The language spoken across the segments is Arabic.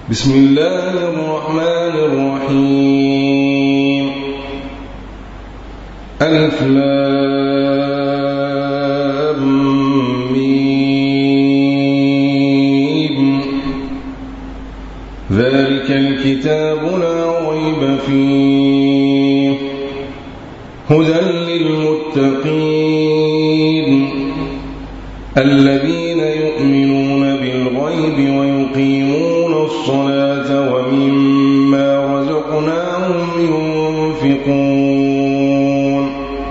بسم الله الرحمن الرحيم. ألف لام ميم. ذلك الكتاب لا ريب فيه هدى للمتقين الذين يؤمنون بالغيب ويقيمون الصلاة ومما رزقناهم ينفقون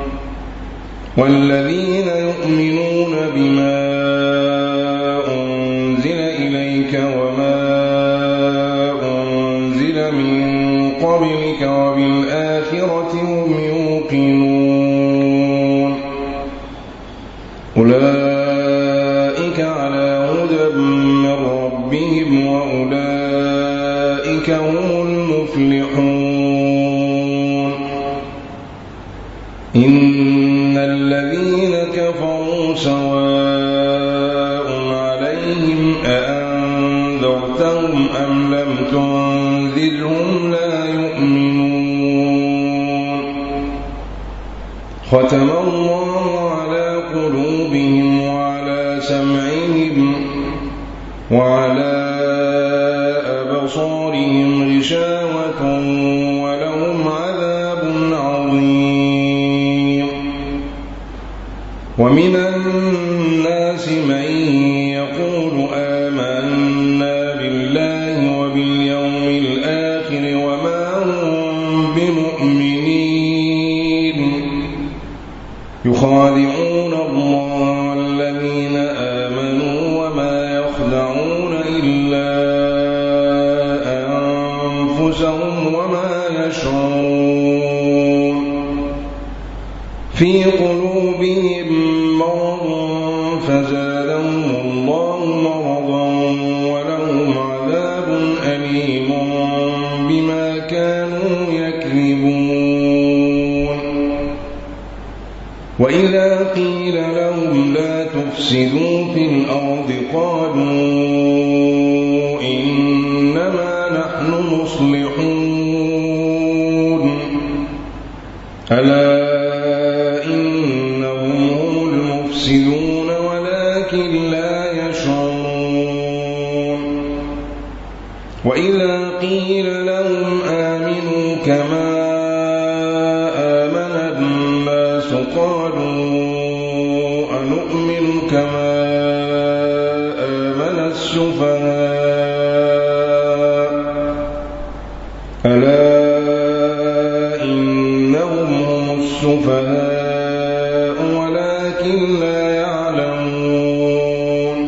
والذين يؤمنون بما أنزل إليك وما أنزل من قبلك وبالآخرة هم يوقنون أولئك على هدى من ربهم وأولئك هم المفلحون. إن الذين كفروا سواء عليهم أأنذرتهم أم لم تنذرهم لا يؤمنون. ختم الله على قلوبهم وعلى سمعهم وعلى أبصارهم غشاوة ولهم عذاب عظيم. ومن الناس من يقول آمنا بالله وباليوم الآخر وما هم بمؤمنين يخادعون الله والذين آمنوا وما يخدعون إلا أنفسهم وما يشعرون. في قلوبهم مرض فزادهم الله مرضا ولهم عذاب أليم بما كانوا يكذبون. وإذا قيل لهم لا تفسدوا في الأرض قالوا إنما نحن مصلحون ألا إنهم هم المفسدون ولكن لا يشعرون. وإذا قيل لهم آمنوا كما آمن الناس قالوا أنؤمن كما آمن السفهاء ألا إنهم هم السفهاء ولكن لا يعلمون.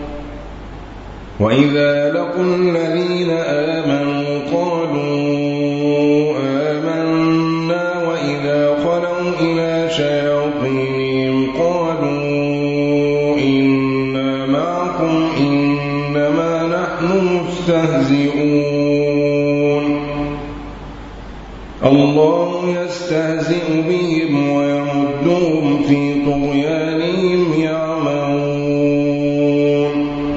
وإذا لقوا الذين آمنوا قالوا آمنا وإذا خلوا إلى شياطينهم قالوا إنا معكم إنما نحن مستهزئون. الله يستهزئ بهم ويمدهم في طغيانهم يعمهون.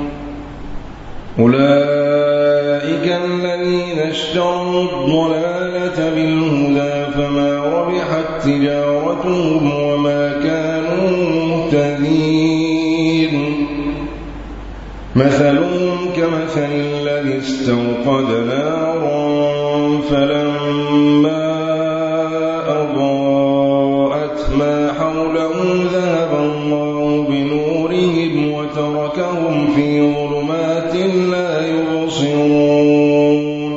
أولئك الذين اشتروا الضلالة بالهدى فما ربحت تجارتهم وما كانوا مهتدين. مثلهم كمثل الذي استوقد نارا فلما أضاءت ما حوله ذهب الله بنورهم وتركهم في ظلمات لا يبصرون.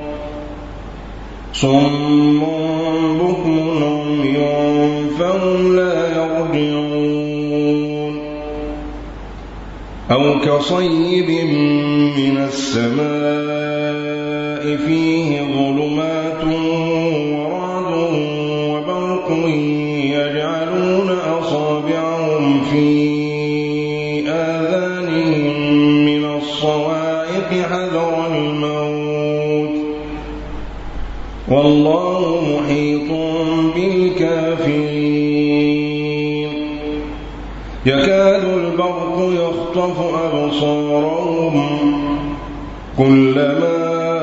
صم بكم عمي فهم لا يرجعون. أو كصيب من السماء فيه ظلمات ورعد وبرق يجعلون أصابعهم في آذانهم من الصواعق حذر الموت والله محيط بالكافرين. يكاد البرق يخطف أبصارهم كلما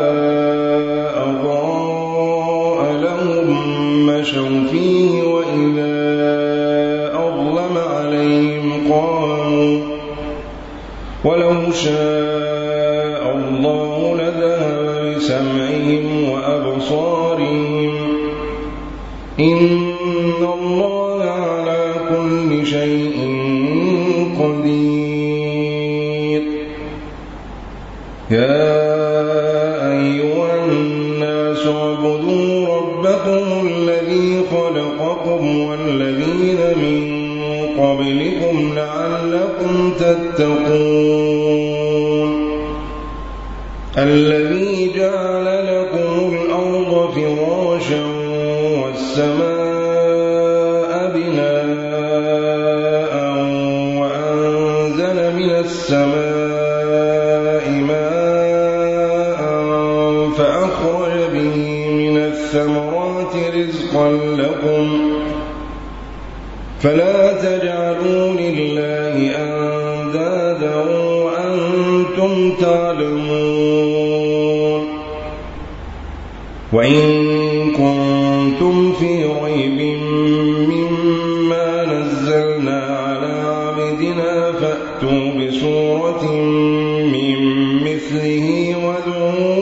أضاء لهم مشوا فيه وإذا أظلم عليهم قاموا ولو شاء الله لذهب بسمعهم وأبصارهم إن الله على كل شيء قدير يا أيها الناس اعبدوا ربكم الذي خلقكم والذين من قبلكم لعلكم تتقون الذي جعل لكم الأرض فراشا والسماء بناء وأنزل من السماء ماء فأخرج به من الثمرات رزقا لكم فلا تجعلوا لله أندادا وأنتم تعلمون وإن كنتم في ريب مما نزلنا على عبدنا فأتوا بسورة من مثله وادعوا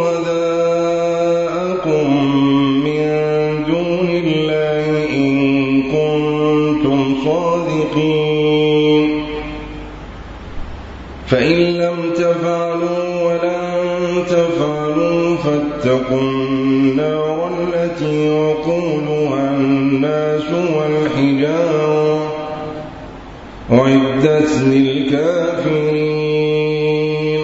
شهداءكم من دون الله إن كنتم صادقين فإن لم تفعلوا ولن تفعلوا فاتقوا النار التي وقودها الناس والحجارة أعدت للكافرين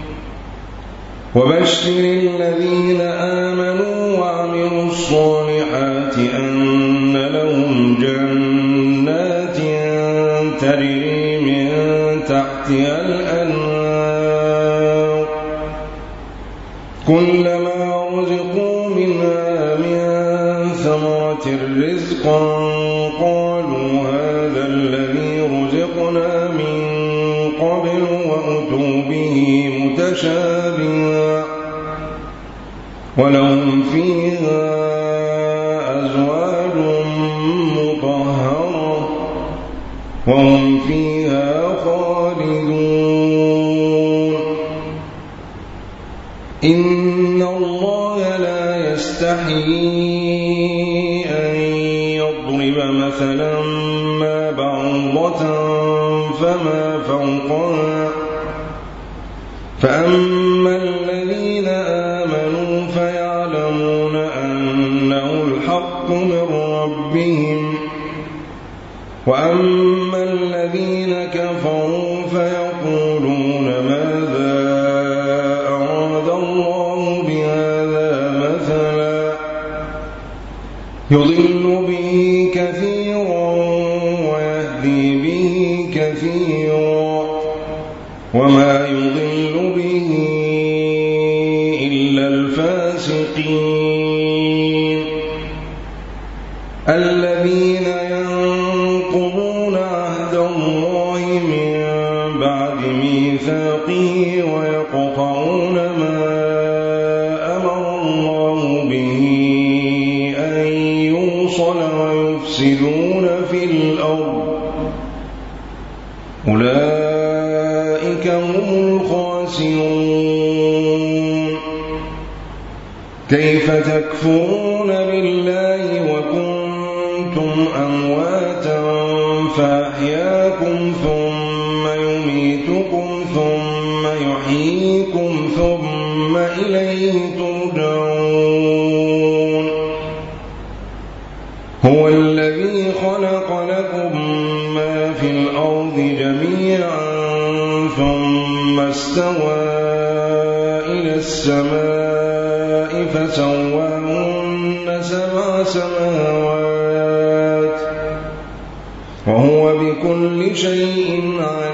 وبشر الذين آمنوا وعملوا الصالحات أن لهم جنات تجري من تحتها الأنهار كلما رزقوا منها من ثمرة رزقا قالوا هذا الذي رزقنا من قبل وأتوا به متشابها ولهم فيها أزواج مطهرة وهم فيها خالدون إن الله لا يستحيي أن يضرب مثلا ما بعوضة فما فوقها فأما الذين آمنوا فيعلمون أنه الحق من ربهم وأما الذين كفروا فيقولون ماذا أراد الله بهذا مثلا يضل به كثيرا ويهدي به كثيرا وما يضل به إلا الفاسقين الذين ينقضون عهد الله من بعد ميثاقه ويقطعون ما أمر الله به أن يوصل ويفسدون في الأرض أولئك هم الخاسرون كيف تكفرون بالله وكنتم أمواتا فأحياكم ثم يميتكم ثم يحييكم ثم إليه ترجعون هو الذي خلق لكم ما في الأرض جميعا ثم استوى إلى السماء فسواهن 7 سماوات وهو بكل شيء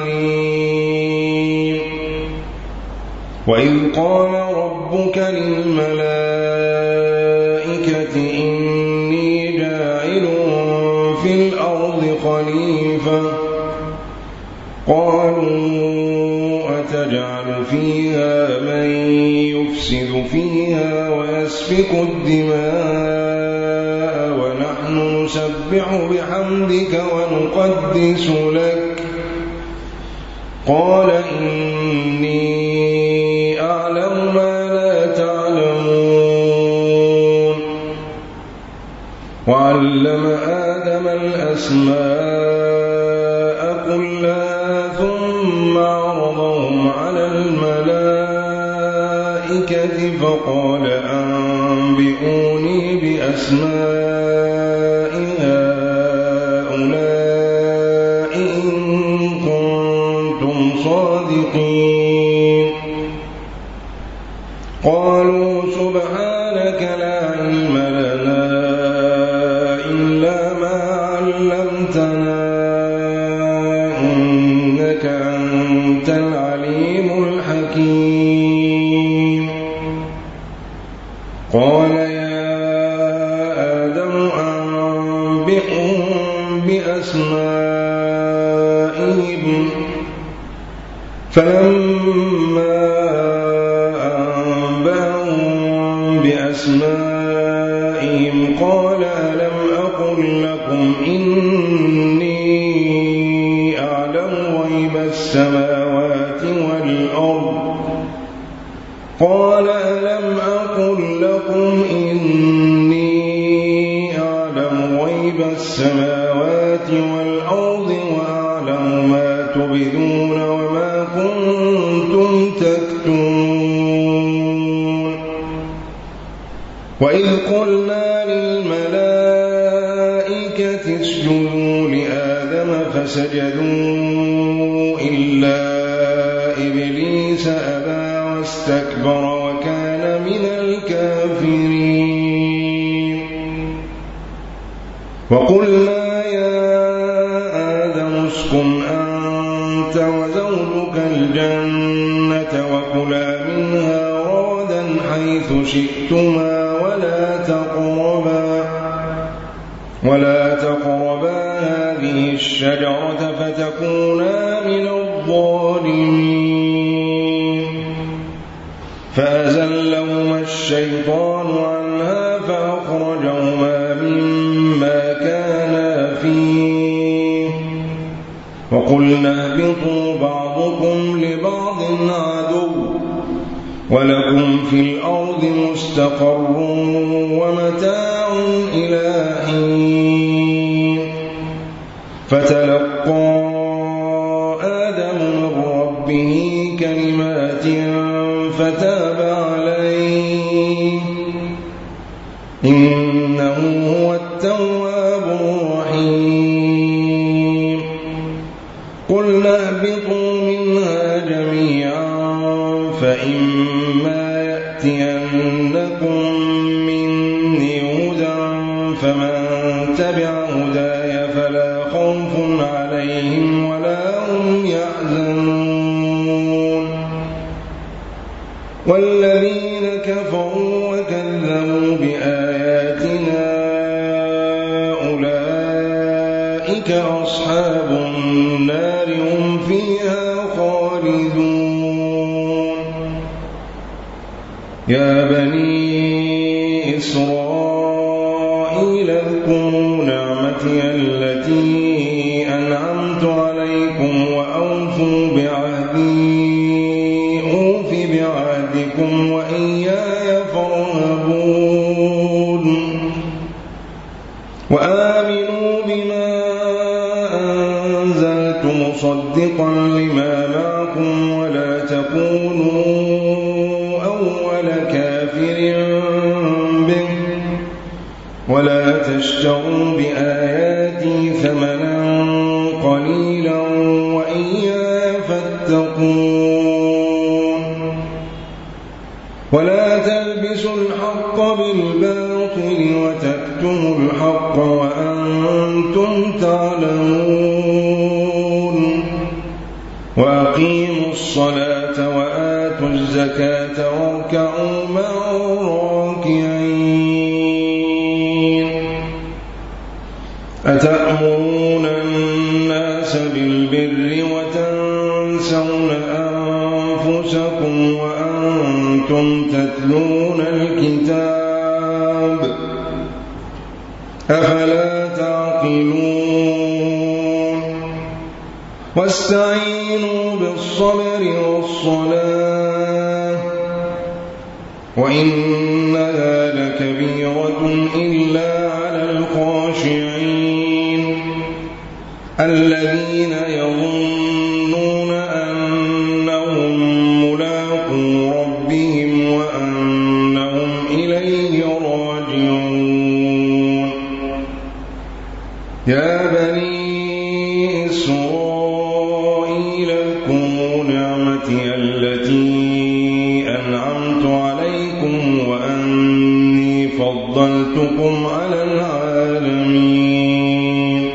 عليم وإذ قال ربك للملائكة إني جاعل في الأرض خليفة قالوا أتجعل فيها من يفسد فيها ويسفك الدماء ونحن نسبح بحمدك ونقدس لك قال إني أعلم ما لا تعلمون وعلم آدم الأسماء كلها ثم عرضهم على الملائكة فقال أنبئوني بأسماء هؤلاء إن كنتم صادقين قالوا سبحانك لا علم لنا إلا ما علمتنا إنك أنت العليم الحكيم قال يا آدم أنبئهم بأسمائهم فلما أنبأهم بأسمائهم قال ألم أقل لكم إني أعلم غيب السماوات والأرض قال ألم أقل لكم إني أعلم غيب السماوات والأرض وأعلم ما تبدون وما كنتم تكتمون وإذ قلنا للملائكة اسجدوا لآدم فسجدوا إلا إبليس أبى واستكبر وكان من الكافرين وقلنا يا آدم اسكن أنت وزوجك الجنة وكلا منها رغدا حيث شئتما ولا تقربا هذه الشجرة فتكونا من الظالمين فأزلهما الشيطان عنها فأخرجهما مما كانا فيه وقلنا اهبطوا بعضكم لبعض عدو ولكم في الأرض مستقر ومتاع إلى حين فتلقى آدم من ربه كلمات فتاب عليه إنه هو التواب الرحيم قلنا اهبطوا منها جميعا فإما يأتينكم مني هدى فمن تبع هداي فلا خوف عليهم ولا هم يحزنون والذين كفروا وكذبوا بآياتنا أولئك أصحاب النار هم فيها خالدون يا بني إسرائيل اذكروا نعمتي التي أنعمت عليكم وأوفوا بعهدي أوف بعهدكم وإياي فارهبون وآمنوا بما أنزلت مصدقا لما معكم ولا تكونوا أول كافر به ولا تشتروا بآياتي ثمنا قليلا وإياي فاتقون ولا تلبسوا الحق بالباطل وتكتموا الحق وأنتم تعلمون وأقيموا الصلاة وآتوا الزكاة واركعوا مع الراكعين أتأمرون الناس بالبر وتنسون أنفسكم وأنتم تتلون الكتاب أفلا تعقلون واستعينوا بالصبر والصلاة وإنها لكبيرة إلا على الخاشعين الذين يظنون أنهم ملاقو ربهم وأنهم إليه راجعون يا بني إسرائيل اذكروا نعمتي التي أنعمت عليكم وأني فضلتكم على العالمين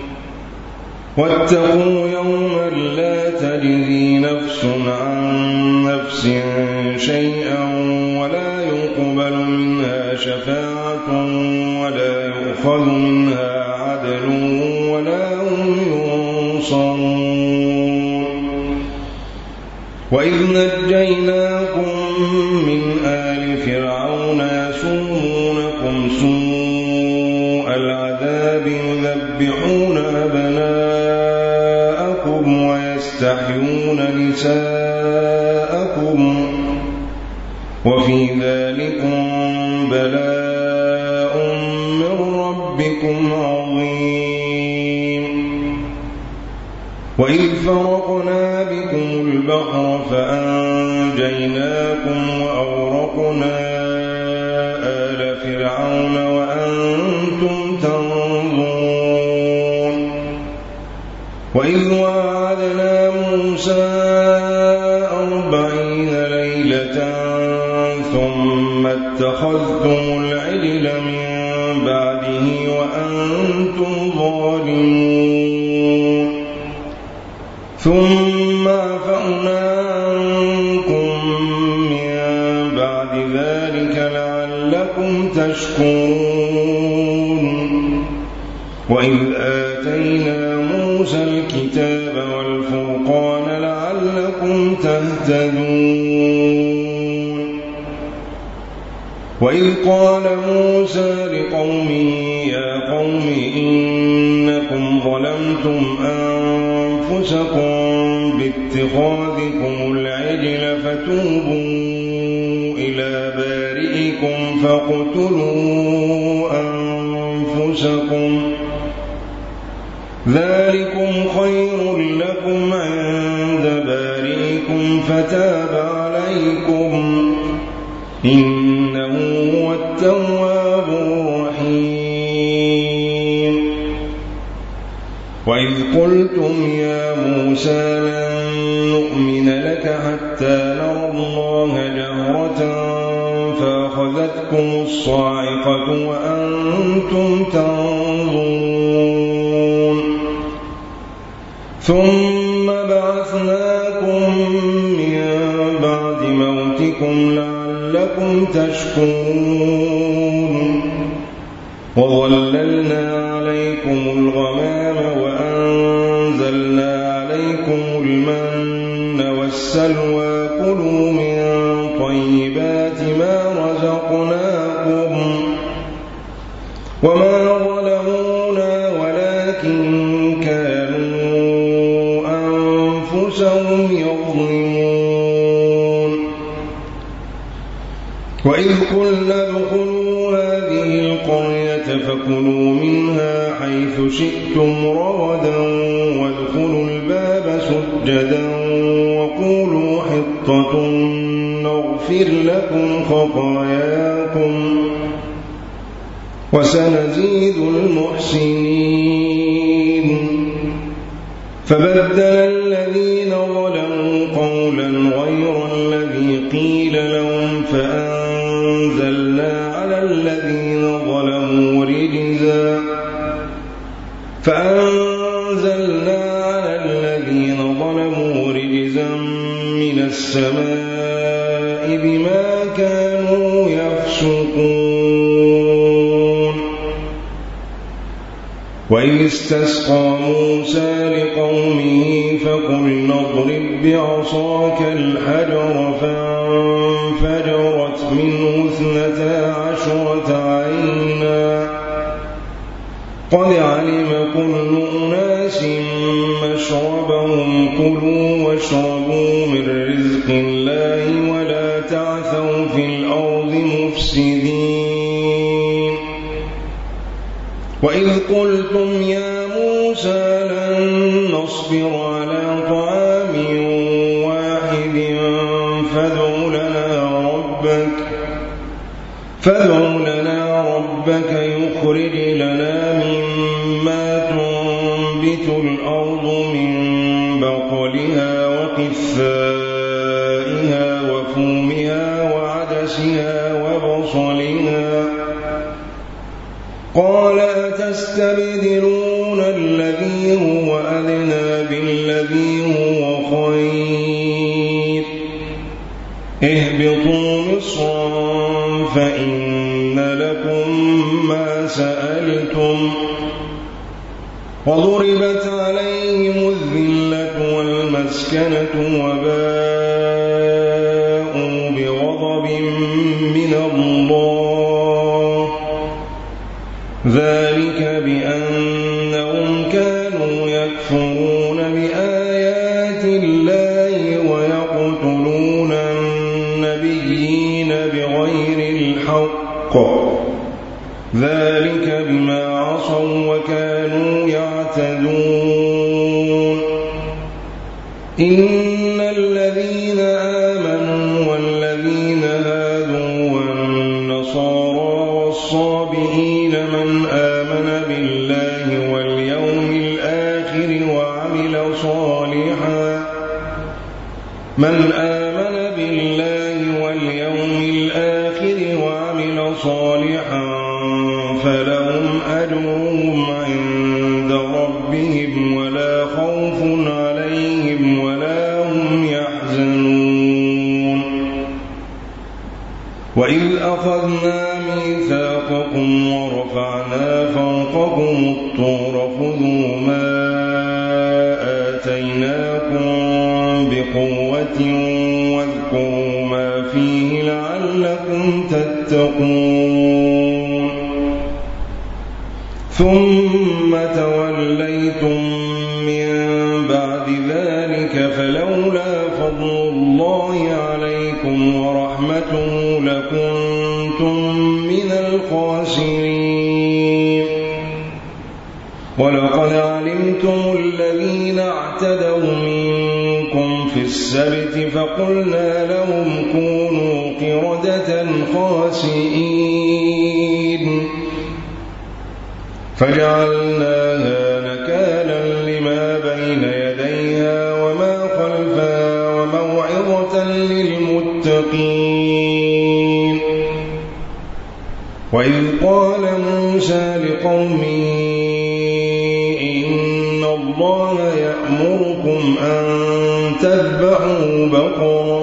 واتقوا يوما لا تجزي نفس عن نفس شيئا ولا يقبل منها شفاعة ولا يؤخذ منها عدل ولا هم ينصرون وإذ نجيناكم من آل فرعون يسومونكم سوء العذاب يذبحون أبناءكم ويستحيون نساءكم وفي ذلكم بلاء من ربكم عظيم وإذ فرقنا بكم البحر فأنجيناكم وأغرقنا آل فرعون وأنتم تنظرون وإذ وعدنا موسى 40 ليلة ثم اتخذتم العجل من بعده وأنتم ظالمون ثم عفونا عنكم من بعد ذلك لعلكم تشكرون وإذ آتينا موسى الكتاب والفرقان لعلكم تهتدون وإذ قال موسى لقومه يا قوم إنكم ظلمتم أنفسكم باتخاذكم العجل فتوبوا إلى بارئكم فاقتلوا أنفسكم ذلكم خير لكم عند بارئكم فتاب عليكم إنه هو التواب الرحيم وإذ قلتم يا موسى لن نؤمن لك حتى نرى الله جهرة فأخذتكم الصاعقة وأنتم تنظرون ثم بعثناكم من بعد موتكم لعلكم تشكرون وظللنا عليكم الغمام وأنزلنا عليكم المن والسلوى كلوا من طيبات ما رزقناكم وما ظلمونا ولكن كانوا أنفسهم يظلمون وإذ قلنا ادخلوا هذه القرية فكلوا منها حيث شئتم رغدا وادخلوا الباب سجدا وقولوا حطة نغفر لكم خطاياكم وسنزيد المحسنين فبدل الذين ظلموا قولا غير الذي قيل لهم فأنزلنا على الذين ظلموا رجزا من السماء بما كانوا يفسقون وإذ استسقى موسى لقومه فقلنا اضرب بعصاك الحجر فانفجرت ففجرت منه 12 عينا قد علم كل أناس مشربهم كلوا واشربوا من رزق الله ولا تعثوا في الأرض مفسدين وإذ قلتم يا موسى لن نصبر على طعام واحد فادع لنا ربك يخرج لنا مما تنبت الأرض من بقلها وقثائها وفومها وعدسها وبصلها قال أتستبدلون الذي هو أدنى بالذي هو خير اهبطوا مصرا فإن لكم ما سألتم وضربت عليهم الذلة والمسكنة وباءوا بغضب من الله ذلك بأنهم كانوا يكفرون بآيات الله ويقتلون النبيين بغير الحق ذلك بما عصوا وكانوا يعتدون إن الذين آمنوا والذين هادوا والنصارى والصابئين من آمن بالله واليوم الآخر وعمل صالحا فلهم أجرهم عند ربهم ولا خوف عليهم ولا هم يحزنون وإذ أخذنا ميثاقكم ورفعنا فوقكم الطور خذوا ما آتيناكم بقوة واذكروا ما فيه لعلكم تتقون ثم توليتم من بعد ذلك فلولا فضل الله عليكم ورحمته لكنتم من الخاسرين ولقد علمتم الذين اعتدوا منكم في السبت فقلنا لهم كونوا قردة خاسئين فجعلناها نكالا لما بين يديها وما خلفها وموعظة للمتقين وإذ قال موسى لقومه إن الله يأمركم أن تذبحوا بقرة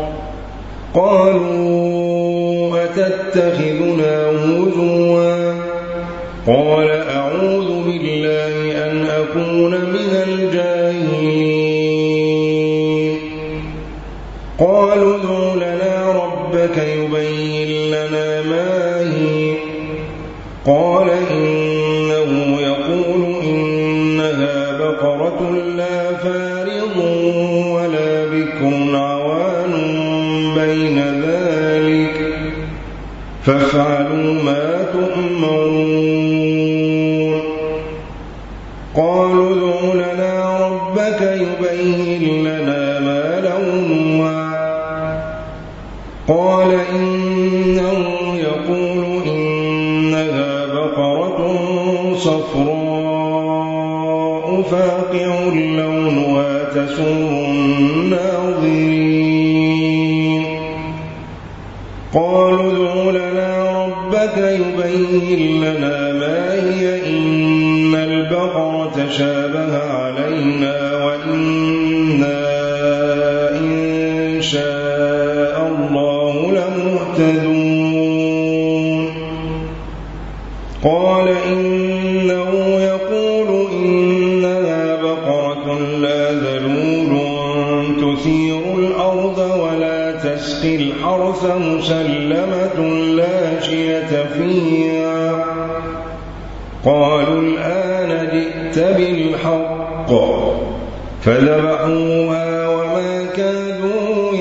قالوا أتتخذنا هزوا قال أعوذ بالله أن أكون من الجاهلين قالوا ادع لنا ربك يبين لنا ما هي قال إنه يقول إنها بقرة لا فارض ولا بكر عوان بين ذلك فافعلوا ما تؤمرون قالوا ادع لنا ربك يبين لنا ما لونها قال إنه يقول إنها بقرة صفراء فاقع لونها تسر الناظرين قالوا ادع لنا ربك يبين لنا ما هي إن البقرة شابه علينا وإنا إن شاء الله لمهتدون قال إنه يقول إنها بقرة لا ذلول تثير الأرض ولا تسقي الحرث الحرث مسلمة لا شية فيها قالوا الآن جئت بالحق فذبحوها وما كادوا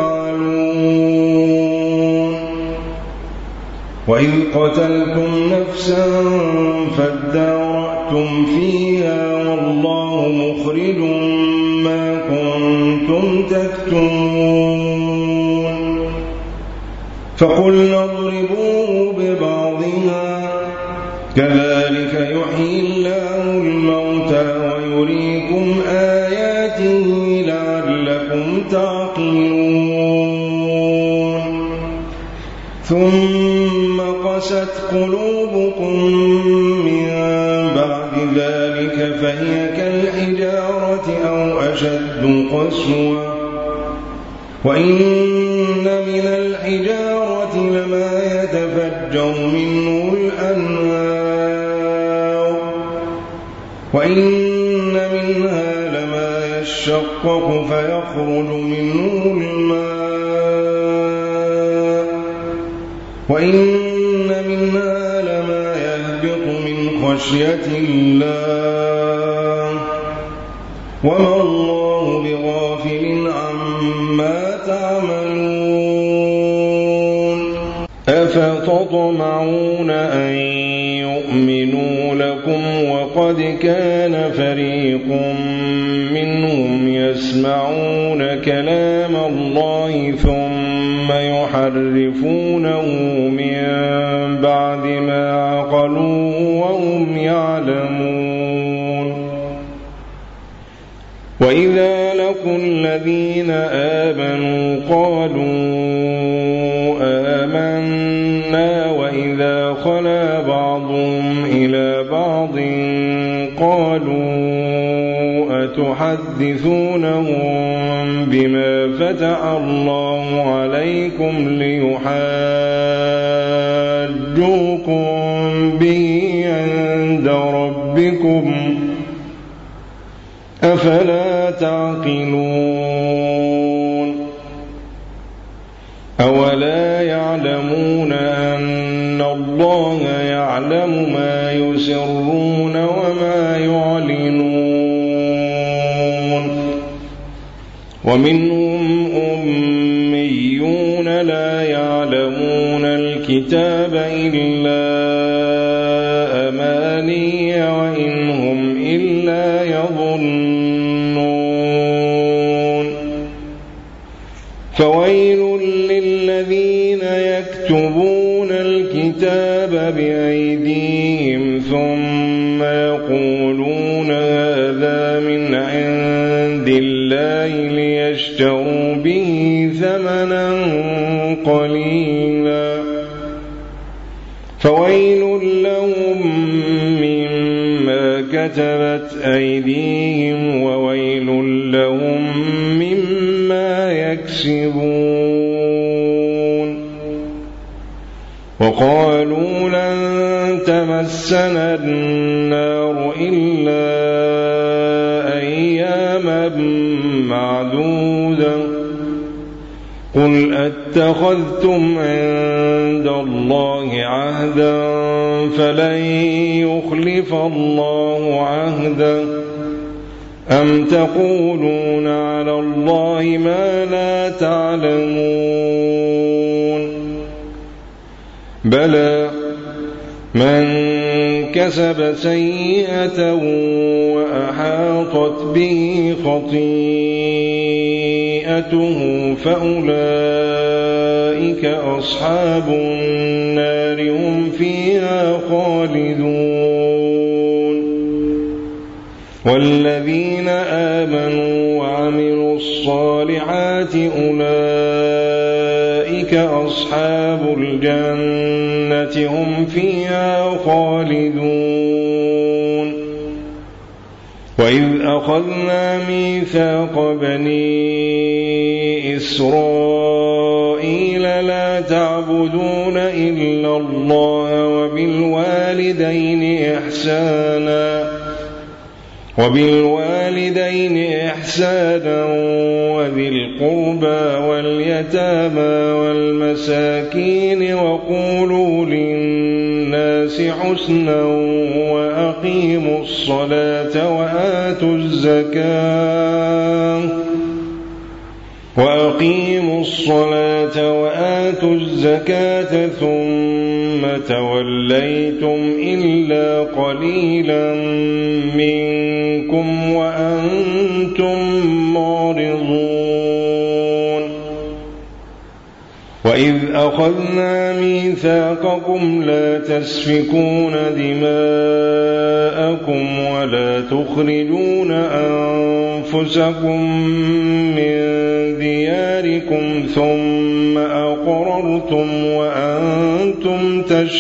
يفعلون وإذ قتلتم نفسا فادارأتم فيها والله مخرج ما كنتم تكتمون فقلنا اضربوه ببعضها كذلك يحيي الله الموتى ويريكم آياته لعلكم تعقلون ثم قست قلوبكم من بعد ذلك فهي كالحجارة أو أشد قسوة وإن من الحجارة لما يتفجر منه الأنهار وإن منها لما يشقق فيخرج منه الماء وإن منها لما يهبط من خشية الله وما الله بغافل عما تعملون أفتطمعون أن يؤمنوا لكم وقد كان فريق منهم يسمعون كلام الله ثم يحرفونه من بعد ما عقلوه وهم يعلمون وإذا لقوا الذين آمنوا قالوا آمنا وإذا خلا بعضهم إلى بعض قالوا أتحدثونهم بما فتح الله عليكم ليحاجوكم به عند ربكم أفلا تعقلون أولا يعلمون أن الله يعلم ما يسرون وما يعلنون ومنهم أميون لا يعلمون الكتاب إلا أماني وإن هم إلا يظنون فويل للذين يكتبون الكتاب بأيديهم ثم يقولون هذا من عند الله ليشتروا به ثمنا قليلا فويل لهم مما كتبت أيديهم وويل لهم مما يكسبون وقالوا لن تمسنا النار إلا أياما معدودة قل أتخذتم عند الله عهدا فلن يخلف الله عهدا أم تقولون على الله ما لا تعلمون بلى من كسب سيئة وأحاطت به خطيئته فأولئك أصحاب النار هم فيها خالدون والذين آمنوا وعملوا الصالحات أولئك أصحاب الجنة هم فيها خالدون وإذ أخذنا ميثاق بني إسرائيل لا تعبدون إلا الله وبالوالدين إحسانا وبالوالدين إحسانا وذي القربى واليتامى والمساكين وقولوا للناس حسنا وأقيموا الصلاة وآتوا الزكاة ثم توليتم إلا قليلا منكم وأنتم معرضون. وإذ أخذنا ميثاقكم لا تسفكون دماءكم ولا تخرجون أنفسكم من دياركم ثم أقررتم وأنتم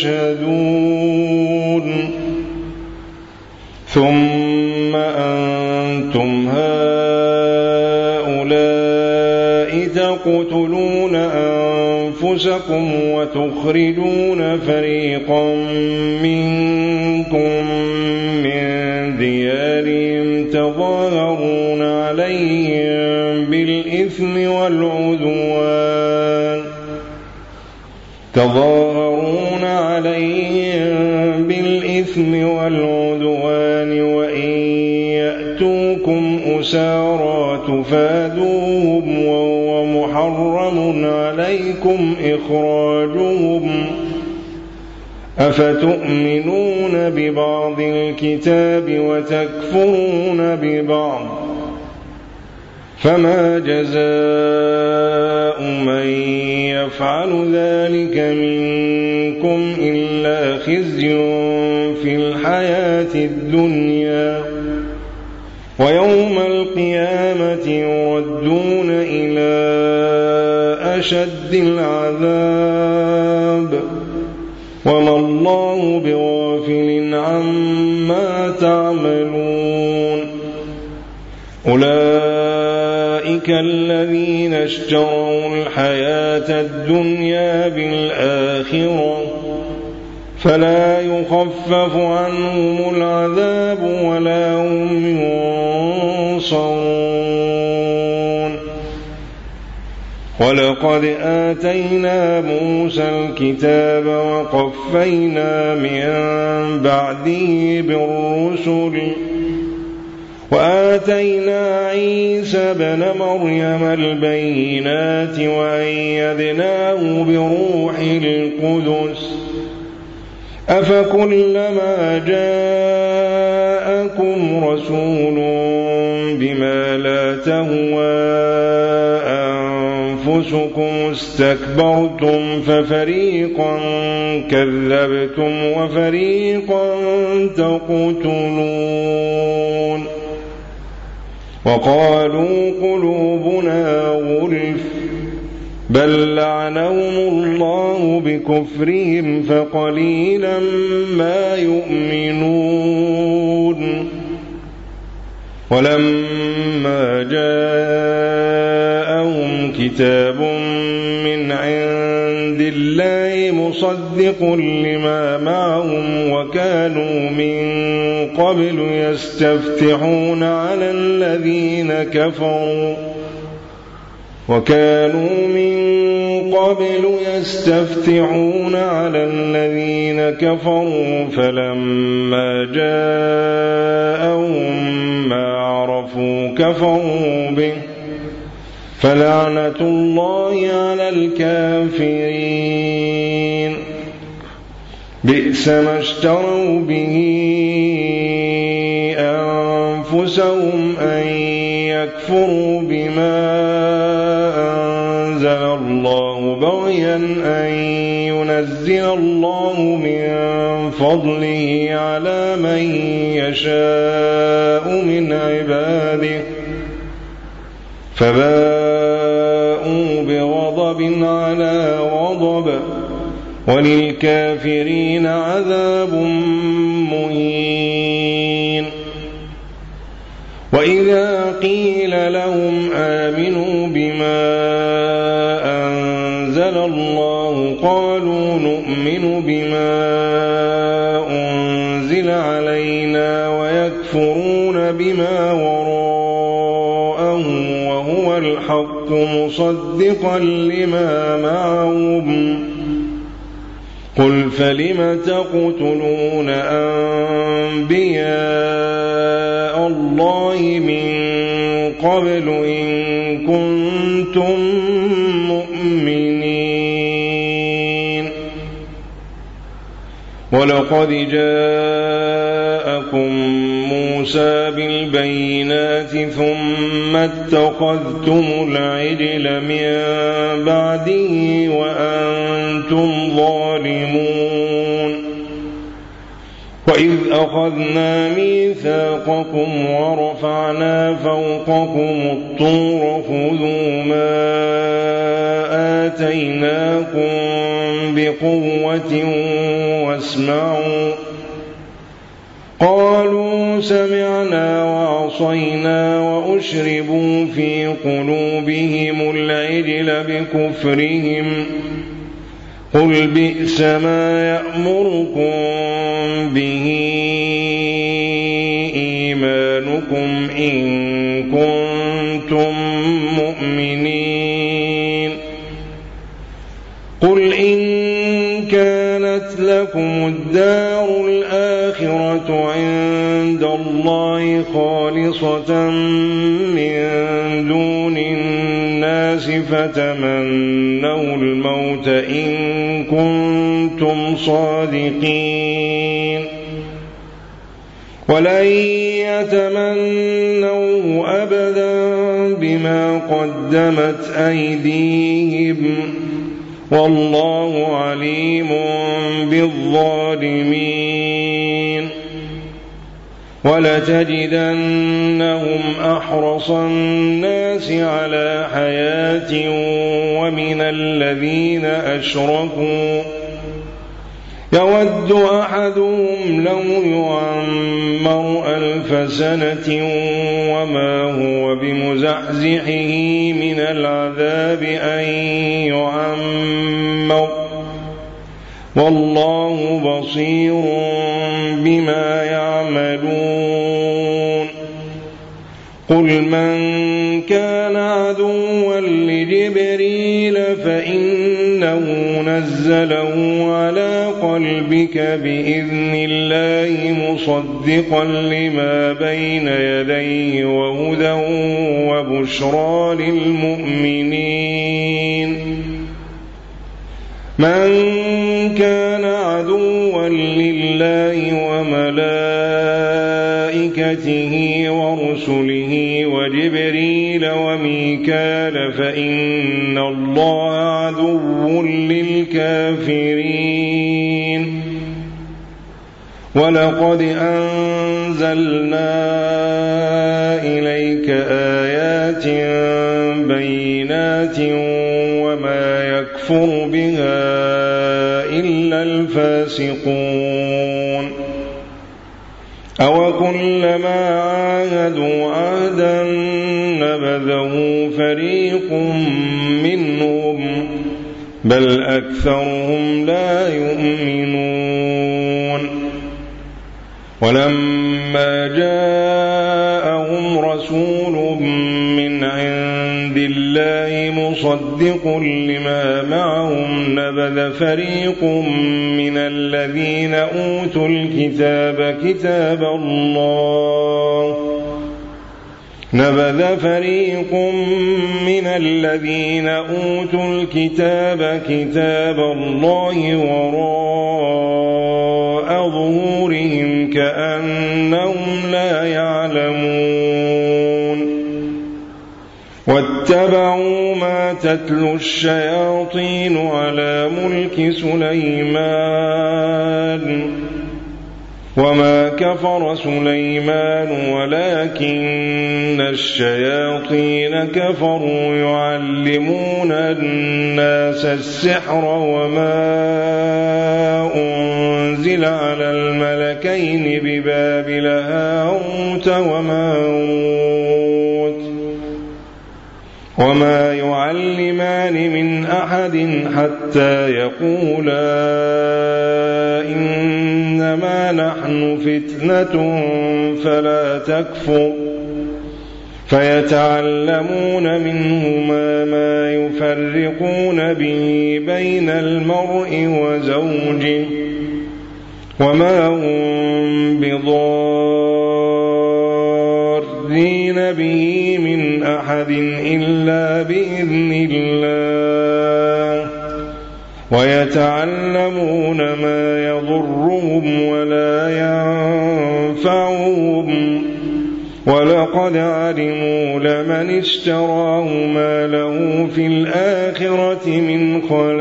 تشهدون ثم أنتم هؤلاء تقتلون أنفسكم وتخرجون فريقا منكم من ديارهم تظاهرون عليهم بالإثم والعدوان وإن يأتوكم أسارى تفادوهم وهو محرم عليكم إخراجهم أفتؤمنون ببعض الكتاب وتكفرون ببعض فما جزاء من يفعل ذلك منكم إلا خزي في الحياة الدنيا ويوم القيامة يردون إلى أشد العذاب وما الله بغافل عما تعملون. أولئك الذين اشتروا الحياة الدنيا بالآخرة فلا يخفف عنهم العذاب ولا هم ينصرون. ولقد آتينا موسى الكتاب وقفينا من بعده بالرسل وآتينا عيسى ابن مريم البينات وأيدناه بروح القدس أفكلما جاءكم رسول بما لا تهوى أنفسكم استكبرتم ففريقا كذبتم وفريقا تقتلون. وقالوا قلوبنا غلف بل لعنهم الله بكفرهم فقليلا ما يؤمنون. ولما جاءهم كتاب من عند الله مصدق لما معهم وكانوا من قبل يستفتحون على الذين كفروا فلما جاءهم ما عرفوا كفروا به فلعنة الله على الكافرين. بئس ما اشتروا به أنفسهم أن يكفروا بما أنزل الله بغيا أن ينزل الله من فضله على من يشاء من عباده فباءوا بغضب على غضب وللكافرين عذاب مهين. وإذا قيل لهم آمنوا بما أنزل الله قالوا نؤمن بما أنزل علينا ويكفرون بما وراءه وهو الحق مصدقا لما معهم قل فلم تقتلون أنبياء الله من قبل إن كنتم مؤمنين ولقد جاءكم موسى بالبينات ثم اتخذتم العجل من بعده وأنتم ظالمون وإذ أخذنا ميثاقكم ورفعنا فوقكم الطور خذوا ما آتيناكم بقوة واسمعوا قالوا سمعنا وعصينا وأشربوا في قلوبهم العجل بكفرهم قل بئس ما يأمركم به إيمانكم إن كنتم مؤمنين قل إن كانت لكم الدار الآخرة عند الله خالصة من دون الناس فتمنوا الموت إن كنتم صادقين ولن يتمنوا أبدا بما قدمت أيديهم والله عليم بالظالمين ولتجدنهم أحرص الناس على حياة ومن الذين أشركوا يود أحدهم لو يعمر 1000 سنة وما هو بمزحزحه من العذاب أن يعمر والله بصير بما يعملون قل من كان عدوا لجبريل فإنه نزله على قلبك بإذن الله مصدقا لما بين يديه وهدى وبشرى للمؤمنين من كان عدوا لله وملائكته ورسله وجبريل وميكال فإن الله عدو للكافرين ولقد أنزلنا إليك آيات بينات وما يكفر بها إلا الفاسقون أوكلما عاهدوا عهدا نبذه فريق منهم بل أكثرهم لا يؤمنون ولما جاءهم رسول من عند الله مصدق لما معهم نبذ فريق من الذين أوتوا الكتاب كتاب الله وراء ظهورهم كأنهم لا يعلمون واتبعوا ما تتلو الشياطين على ملك سليمان وما كفر سليمان ولكن الشياطين كفروا يعلمون الناس السحر وما أنزل على الملكين ببابل هاروت وماروت وما يعلمان من أحد حتى يقولا إنما نحن فتنة فلا تكفر فيتعلمون منهما ما يفرقون به بين المرء وزوجه وما هم بضارين به من أحد إلا بإذن الله ويتعلمون ما يضرهم ولا ينفعهم ولقد علموا لمن اشتراه ما له في الآخرة من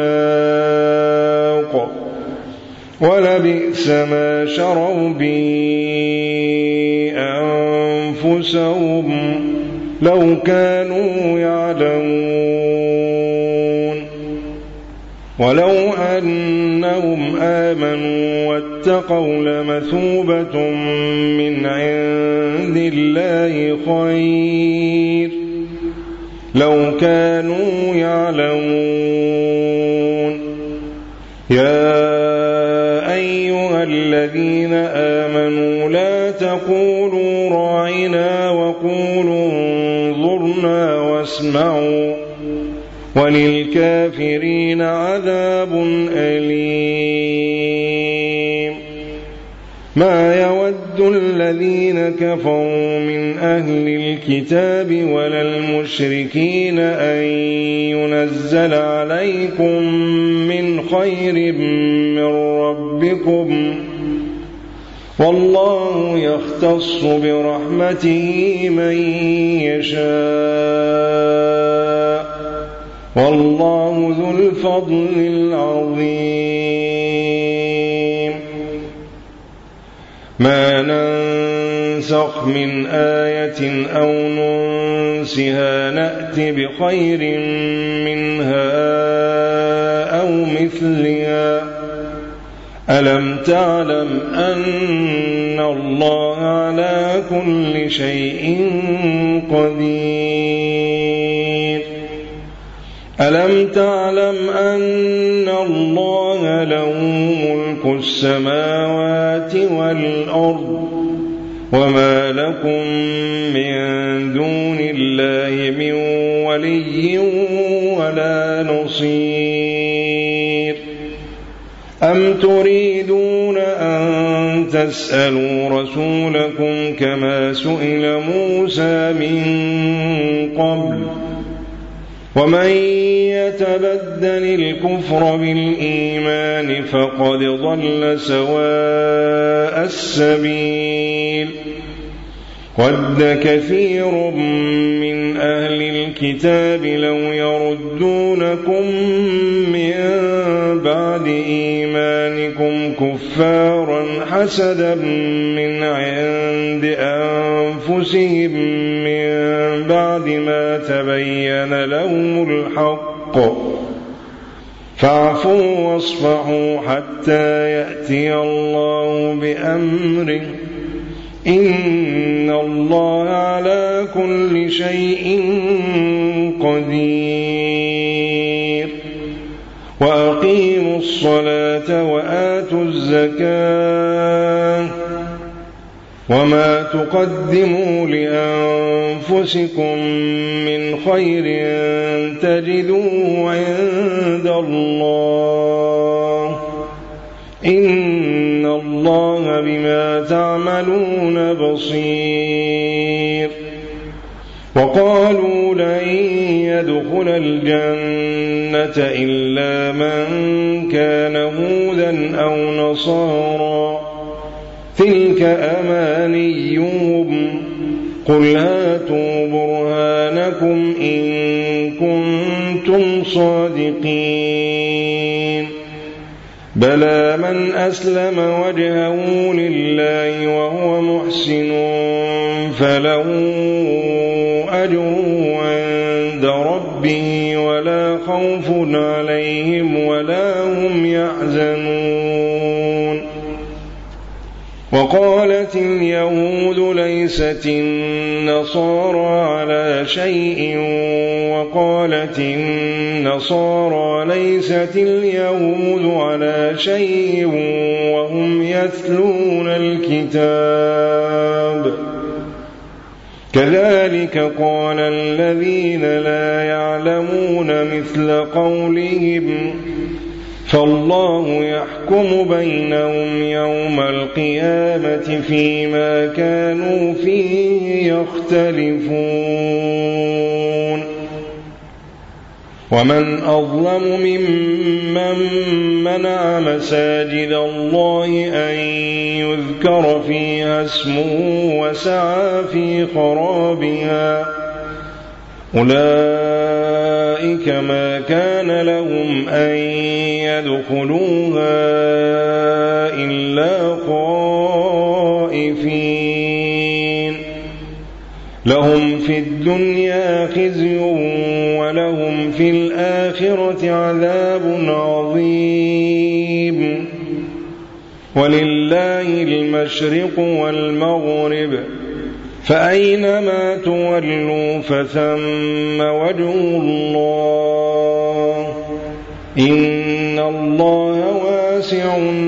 خلاق ولبئس ما شروا به أنفسهم لو كانوا يعلمون ولو أنهم آمنوا واتقوا لمثوبة من عند الله خير لو كانوا يعلمون يا أيها الذين آمنوا لا تقولوا راعنا وقولوا انظرنا واسمعوا وللكافرين عذاب أليم ما يود الذين كفروا من أهل الكتاب ولا المشركين أن ينزل عليكم من خير من ربكم والله يختص برحمته من يشاء والله ذو الفضل العظيم ما ننسخ من آية أو ننسها نأت بخير منها أو مثلها ألم تعلم أن الله على كل شيء قدير ألم تعلم أن الله له ملك السماوات والأرض وما لكم من دون الله من ولي ولا نصير أم تريدون أن تسألوا رسولكم كما سئل موسى من قبل ومن يتبدل الكفر بالإيمان فقد ضل سواء السبيل ود كثير من أهل الكتاب لو يردونكم من بعد إيمانكم كفارا حسدا من عند أنفسهم من بعد ما تبين لهم الحق فاعفوا واصفحوا حتى يأتي الله بأمره إن الله على كل شيء قدير وأقيموا الصلاة وآتوا الزكاة وما تقدموا لأنفسكم من خير تجدوه عند الله إن الله بما تعملون بصير وقالوا لن يدخل الجنة إلا من كان هودا أو نصارى تلك أمانيهم قل هاتوا برهانكم إن كنتم صادقين بلى من أسلم وجهه لله وهو محسن فله أجره عند ربه ولا خوف عليهم ولا هم يحزنون وقالت اليهود ليست النصارى على شيء وقالت النصارى ليست اليهود على شيء وهم يتلون الكتاب كذلك قال الذين لا يعلمون مثل قولهم فالله يحكم بينهم يوم القيامة فيما كانوا فيه يختلفون ومن أظلم ممن منع مساجد الله أن يذكر فيها اسمه وسعى في خرابها أولئك ما كان لهم أن يدخلوها إلا خائفين لهم في الدنيا خزي ولهم في الآخرة عذاب عظيم ولله المشرق والمغرب فأينما تولوا فثم وجه الله إن الله واسع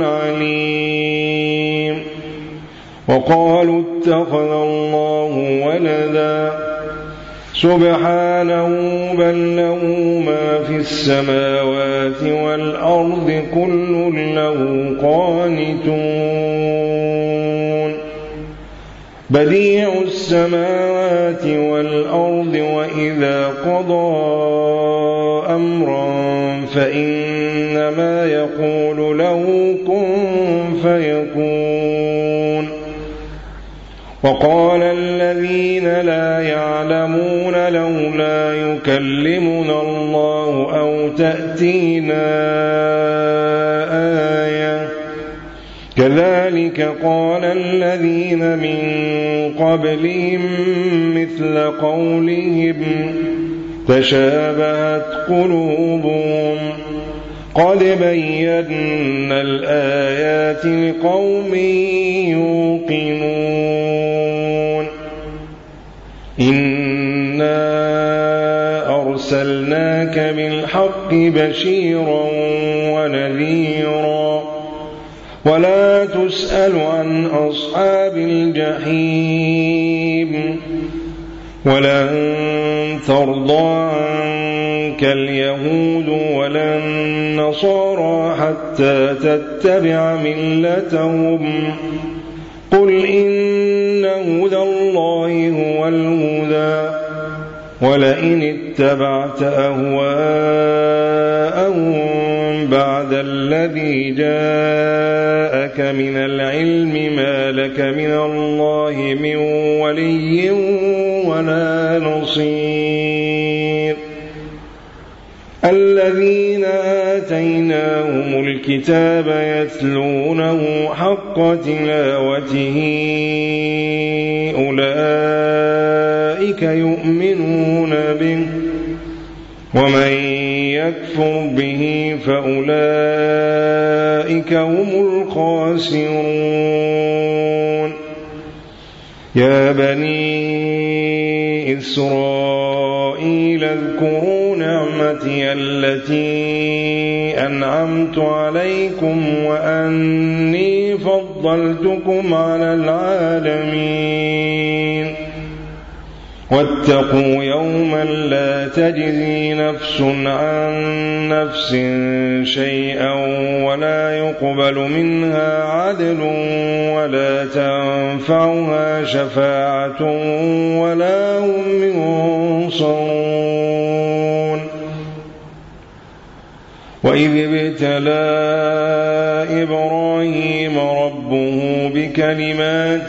عليم وقالوا اتخذ الله ولدا سبحانه بل له ما في السماوات والأرض كل له قانتون بديع السماوات والأرض وإذا قضى أمرا فإنما يقول له كن فيكون وقال الذين لا يعلمون لولا يكلمنا الله أو تأتينا آية كذلك قال الذين من قبلهم مثل قولهم تشابهت قلوبهم قد بينا الآيات لقوم يوقنون إنا أرسلناك بالحق بشيرا ونذيرا ولا تسأل عن أصحاب الجحيم ولن ترضى عنك اليهود ولا النصارى حتى تتبع ملتهم قل إن هدى الله هو الهدى ولئن اتبعت أهواءهم بعد الذي جاءك من العلم ما لك من الله من ولي ولا نصير الذين آتيناهم الكتاب يتلونه حق تلاوته أولئك يؤمنون به ومن يكفر به فأولئك هم الخاسرون يا بني إسرائيل اذكروا نعمتي التي أنعمت عليكم وأني فضلتكم على العالمين واتقوا يوما لا تجزي نفس عن نفس شيئا ولا يقبل منها عدل ولا تنفعها شفاعة ولا هم ينصرون وإذ ابتلى إبراهيم ربه بكلمات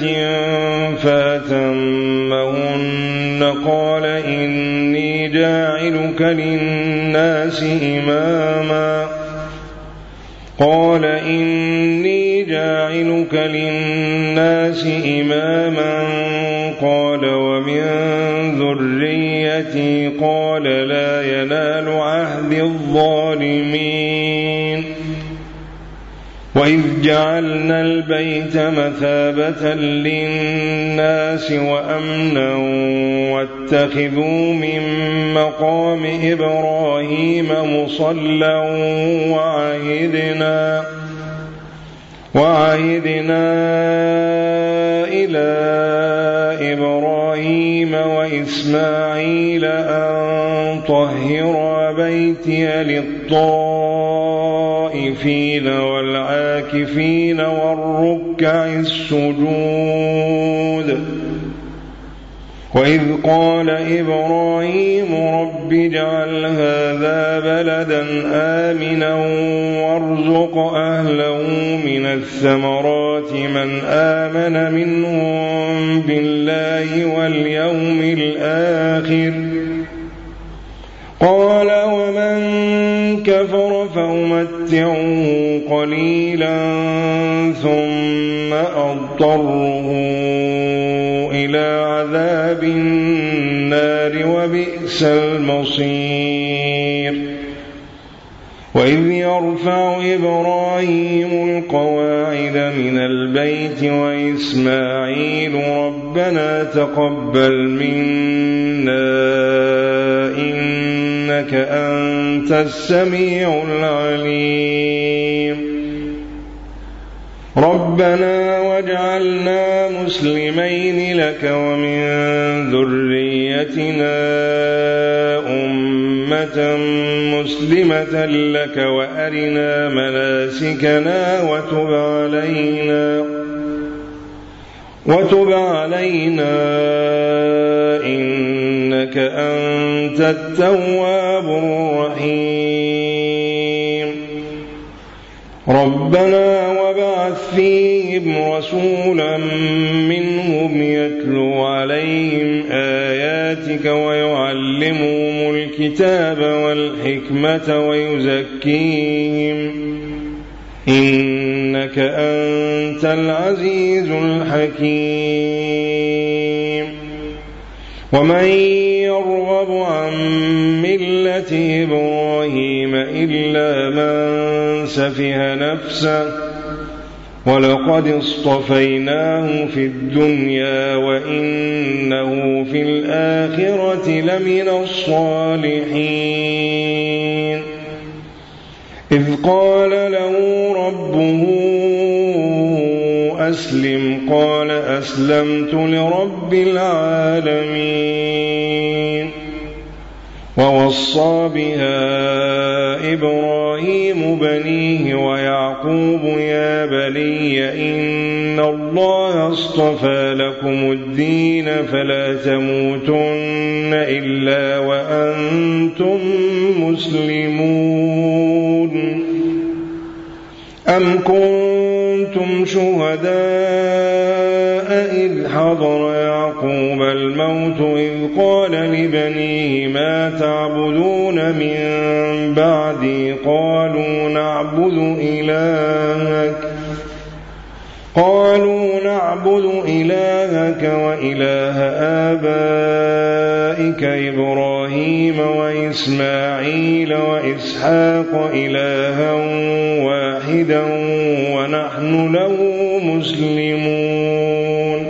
فأتمهن قال إني جاعلك للناس إماما قال ومن ذريتي قال لا ينال عهد الظالمين وإذ جعلنا البيت مثابة للناس وأمنا واتخذوا من مقام إبراهيم مصلى وعهدنا إلى إبراهيم وإسماعيل أن طهرا بيتي للطائفين والعاكفين والركع السجود وإذ قال إبراهيم رب اجعل هذا بلدا آمنا وارزق أهله من الثمرات من آمن منهم بالله واليوم الآخر قال ومن كفر فأمتعه قليلا ثم أضطره إلى عذاب النار وبئس المصير وإذ يرفع إبراهيم القواعد من البيت وإسماعيل ربنا تقبل منا إنك أنت السميع العليم ربنا واجعلنا مسلمين لك ومن ذريتنا أمة مسلمة لك وأرنا مناسكنا وتب علينا إنك أنت التواب الرحيم ربنا وابعث فيهم رسولا منهم يتلو عليهم آياتك ويعلمهم الكتاب والحكمة ويزكيهم إنك أنت العزيز الحكيم ومن يرغب عن ملة إبراهيم إلا من سفه نفسه ولقد اصطفيناه في الدنيا وإنه في الآخرة لمن الصالحين إذ قال له ربه أسلم قال أسلمت لرب العالمين ووصى بها إبراهيم بنيه ويعقوب يا بني إن الله اصطفى لكم الدين فلا تموتن إلا وأنتم مسلمون أم كنتم شهداء إذ حضر يعقوب الموت إذ قال لبنيه ما تعبدون من بعدي قالوا نعبد إلهك وإله آبائك إبراهيم وإسماعيل وإسحاق إلها واحدا ونحن له مسلمون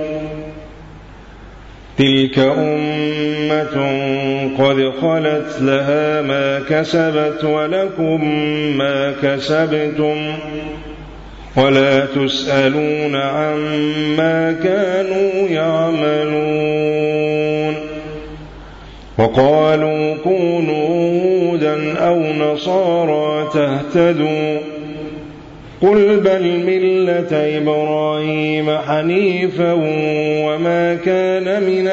تلك أمة قد خلت لها ما كسبت ولكم ما كسبتم ولا تسألون عما كانوا يعملون وقالوا كونوا هودا أو نصارى تهتدوا قل بل ملة إبراهيم حنيفا وما كان من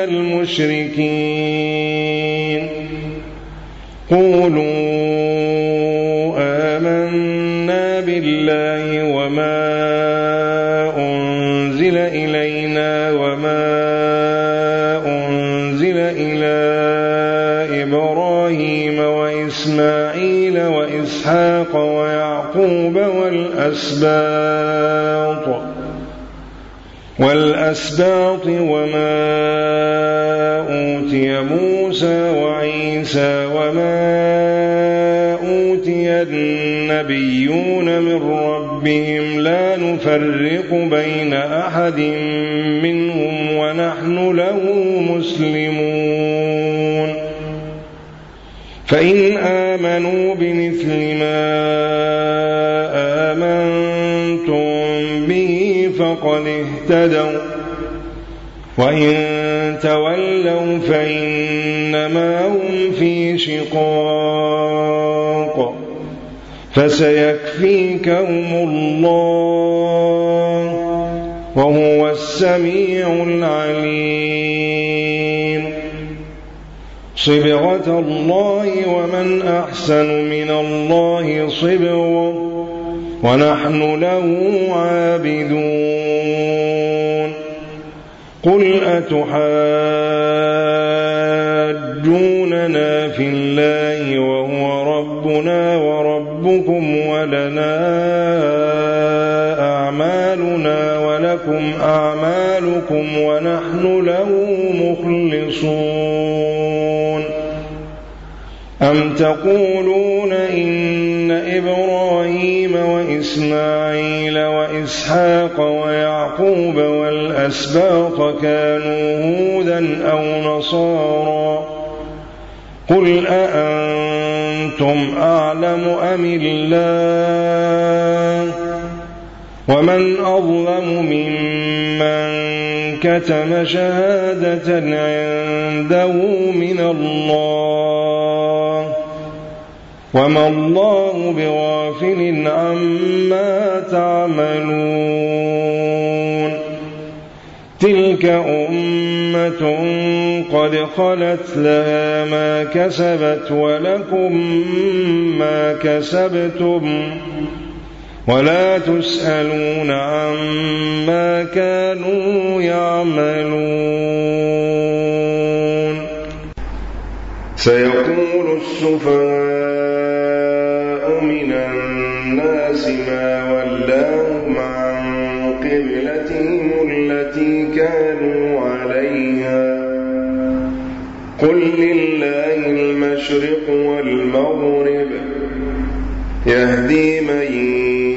المشركين قولوا آمنا بالله وما أنزل إلينا وما أنزل إلى إبراهيم وإسماعيل وإسحاق ويعقوب والأسباط وما أوتي موسى وعيسى وما أوتي النبيون من ربهم لا نفرق بين أحد منهم ونحن له مسلمون فإن آمنوا بمثل ما آمنتم به فقد اهتدوا وإن تولوا فإنما هم في شقاق فسيكفيكهم الله وهو السميع العليم صبغة الله ومن أحسن من الله صبغة ونحن له عابدون قل أتحاجوننا في الله وهو ربنا وربكم ولنا أعمالنا ولكم أعمالكم ونحن له مخلصون أم تقولون إن إبراهيم وإسماعيل وإسحاق ويعقوب والأسباط كانوا هودا أو نصارى قل أأنتم أعلم أم الله ومن أظلم ممن كتم شهادة عنده من الله وما الله بغافل عما تعملون تلك أمة قد خلت لها ما كسبت ولكم ما كسبتم ولا تسألون عما كانوا يعملون سيقول السفهاء من الناس ما ولاهم عن قبلتهم التي كانوا عليها قل لله المشرق والمغرب يهدي من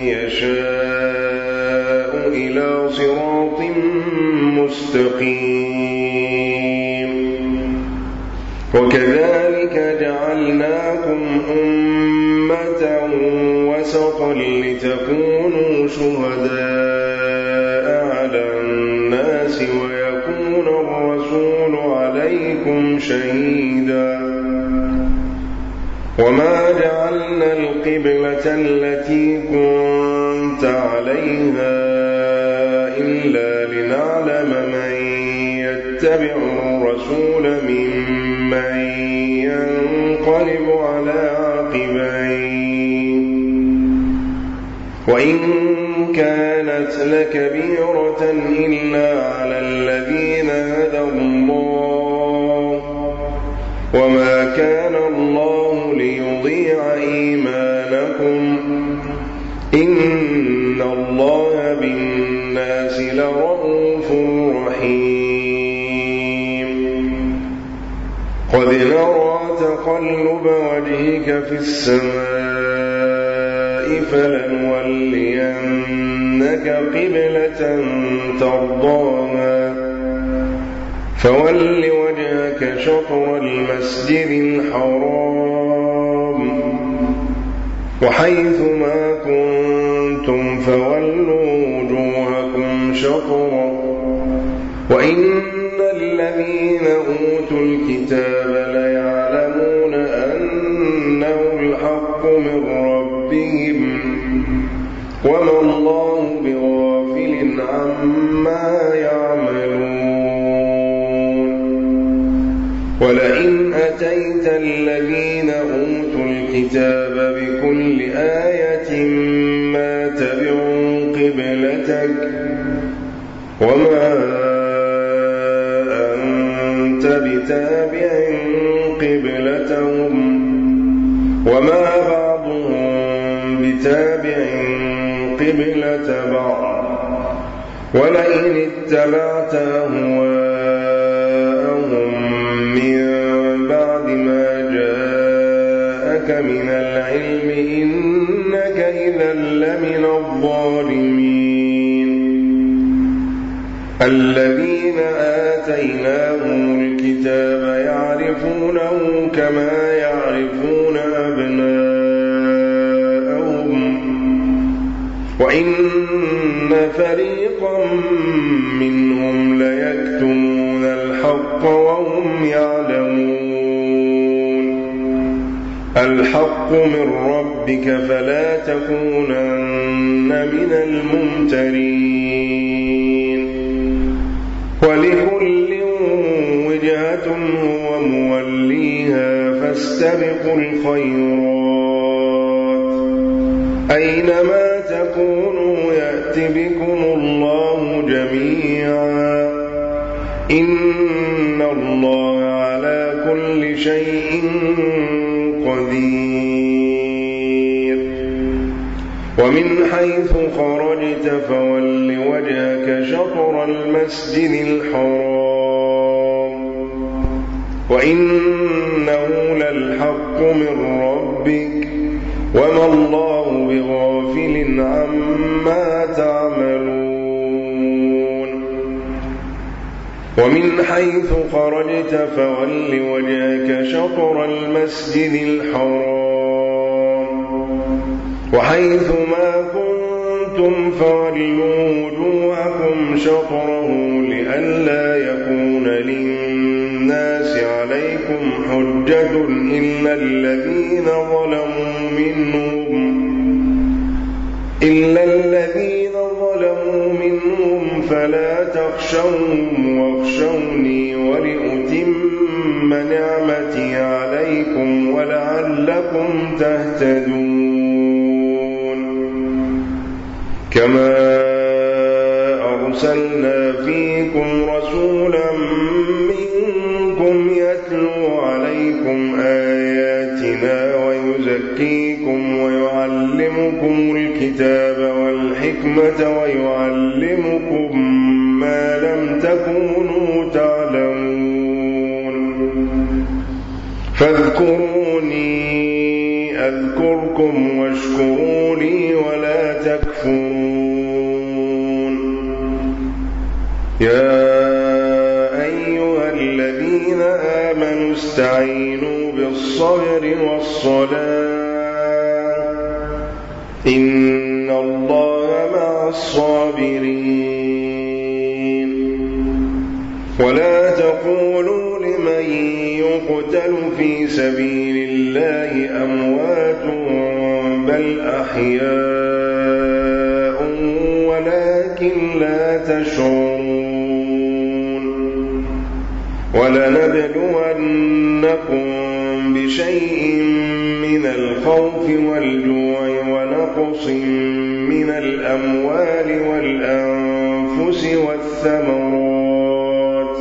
يشاء إلى صراط مستقيم وكذلك جعلناكم أمة وسطا لتكونوا شهداء على الناس ويكون الرسول عليكم شهيدا وما جعلنا القبلة التي كنت عليها إلا لنعلم من يتبع الرسول ممن ينقلب على عقبيه وإن كانت لكبيرة إلا على الذين هدى الله وما كان الله ليضيع إيمانكم إن الله بالناس لرءوف رحيم قد نرى تقلب وجهك في السماء فلنولينك قبلة ترضاها فول وجهك شطر المسجد الحرام وحيث ما كنتم فولوا وجوهكم شطرا وإن الذين أوتوا الكتاب ليعلمون أنه الحق من ربهم وما الله بغافل عما يعملون ولئن أتيت الذين أوتوا الكتاب بكل آية ما تبعوا قبلتك وما أنت بتابع قبلتهم وما بعضهم بتابع قبلة بعض ولئن اتبعت أهواءهم من بعد ما جاءك من العلم إنك إنك إذا لمن الظالمين. الذين آتيناهم الكتاب يعرفونه كما يعرفون أبناءهم وإن فريقا منهم ليكتمون الحق وهم يعلمون. الحق من ربك فلا تكونن من الممترين. ولكل وجهة هو موليها فاستبقوا الخيرات أينما تكونوا يأت بكم الله جميعا إن الله على كل شيء قدير. ومن حيث خرجت فول وجهك شطر المسجد الحرام وإنه للحق من ربك وما الله بغافل عما تعملون. ومن حيث خرجت فول وجهك شطر المسجد الحرام وحيث ما كنتم فولوا وجوهكم شطره لئلا يكون للناس عليكم حجة إلا الذين ظلموا منهم فلا تخشوهم واخشوني ولأتم نعمتي عليكم ولعلكم تهتدون. كما أرسلنا فيكم رسولا منكم يتلو عليكم آياتنا ويزكيكم ويعلمكم الكتاب والحكمة ويعلمكم ما لم تكونوا تعلمون. فاذكروني أذكركم واشكروا لي ولا تكفرون. يا أيها الذين آمنوا استعينوا بالصبر والصلاة إن الله مع الصابرين. ولا تقولوا لمن يقتل في سبيل الله أموات بل أحياء ولكن لا تشعرون. ولنبلونكم بشيء من الخوف والجوع ونقص من الأموال والأنفس والثمرات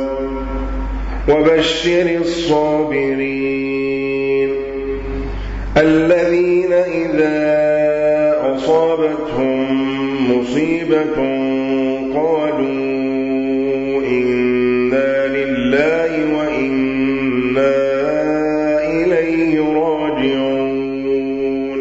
وبشر الصابرين الذين إذا أصابتهم مصيبة قالوا إنا لله وإنا إليه راجعون.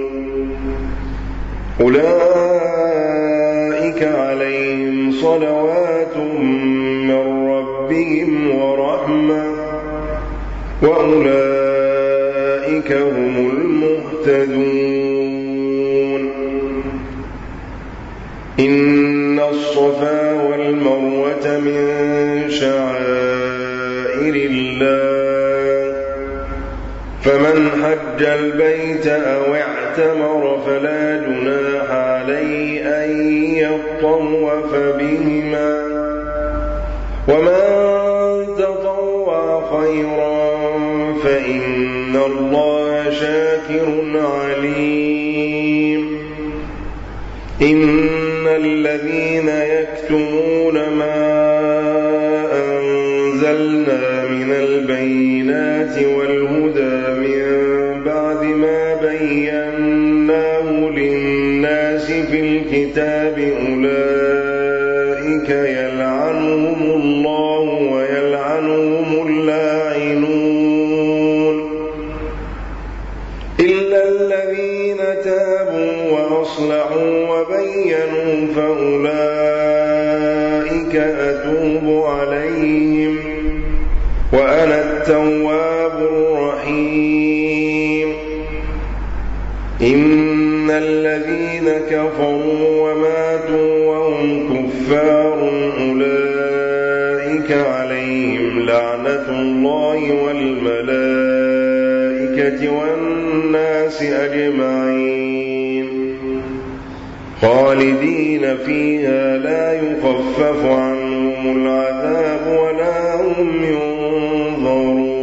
أولئك عليهم صلوات من ربهم ورحمة وأولئك هم المهتدون. إن الصفا والمروة من شعائر الله فمن حج البيت أو اعتمر فلا جناح عليه أن يطوف بهما ومن تطوع خيرا فإن الله شاكر عليم. إن الذين يكتمون ما أنزلنا من البينات والهدى من بعد ما بيناه للناس في الكتاب أولئك يلعنهم الله ويلعنهم اللاعنون إلا الذين تابوا وأصلحوا وبينوا فأولئك أتوب عليهم وأنا التواب الرحيم. إن الذين كفروا وماتوا وهم كفار أولئك عليهم لعنة الله والملائكة والناس أجمعين خالدين فيها لا يخفف عنهم العذاب ولا هم ينظرون.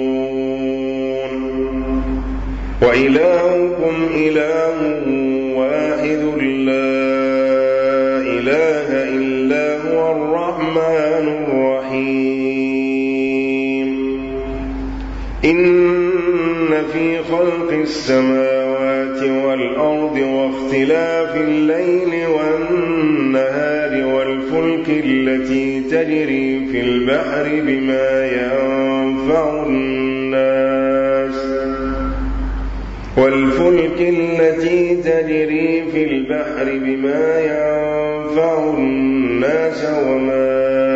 وإلهكم إله واحد لا إله إلا هو الرحمن الرحيم. إن في خلق السماوات والأرض واختلاف الليل والنهار والفلك التي تجري في البحر بما ينفع الناس وما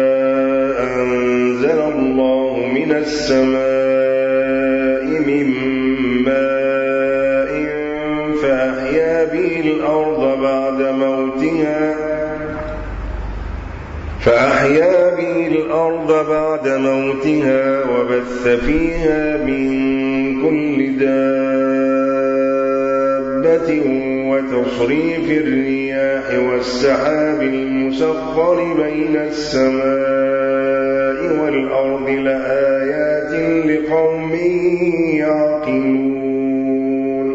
أنزل الله من السماء من ماء فأحيا به الأرض بعد موتها وبث فيها من كل دابة وتصريف الرياح والسحاب المسخر بين السماء والأرض لآيات لقوم يعقلون.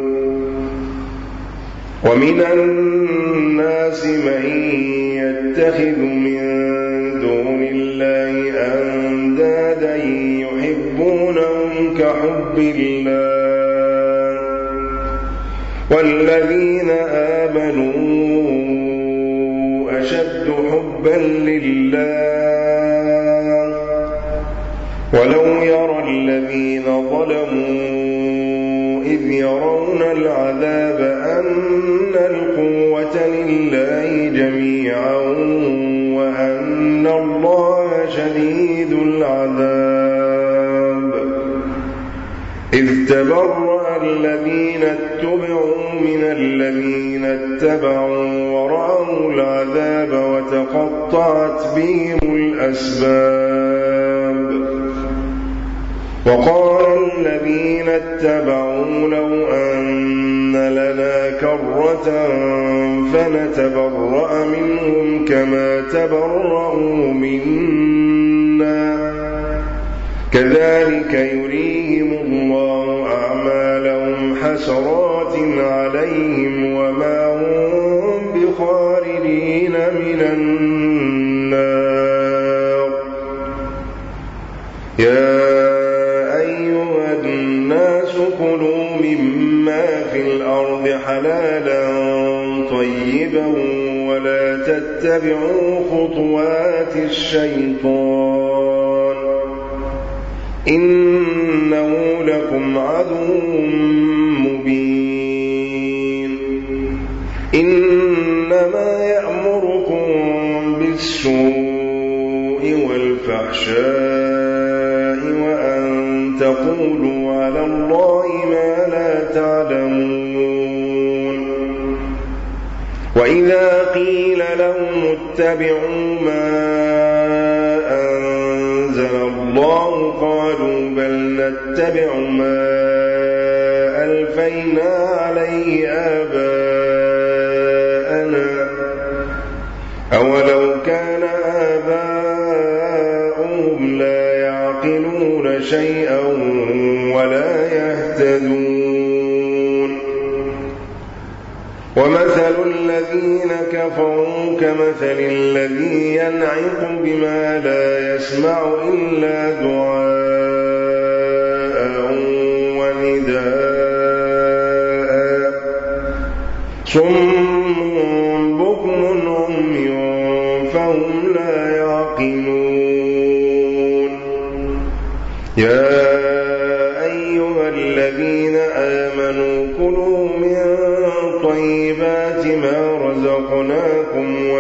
ومن الناس من يتخذ من دون الله أندادا يحبونهم كحب الله والذين آمنوا أشد حبا لله ولو يرى الذين ظلموا إذ يرون العذاب أن القوة لله جميعا وأن الله شديد العذاب. إذ تبرأ الذين اتبعوا من الذين اتبعوا ورأوا العذاب وتقطعت بهم الأسباب. وقال الذين اتبعوا لو أن لنا كرة فنتبرأ منهم كما تبرأوا منا كذلك يريهم الله أعمالهم حسرات عليهم وما هم بخارجين من النار. يا أيها الناس كلوا مما في الأرض حلالا طيبا ولا تتبعوا خطوات الشيطان إنه لكم عدو مبين. إنما يأمركم بالسوء والفحشاء وأن تقولوا على الله ما لا تعلمون. وإذا قيل لهم اتبعوا ما أنزل الله قالوا بل نتبع ما ألفينا عليه آباءنا أولو كان آباؤهم لا يعقلون شيئا ولا يهتدون. ومثل الذين كفروا كمثل الذي ينعق بما لا يسمع إلا دعاء ونداء صم بكم عمي فهم لا يعقلون. يا أيها الذين آمنوا كلوا من طيبات ما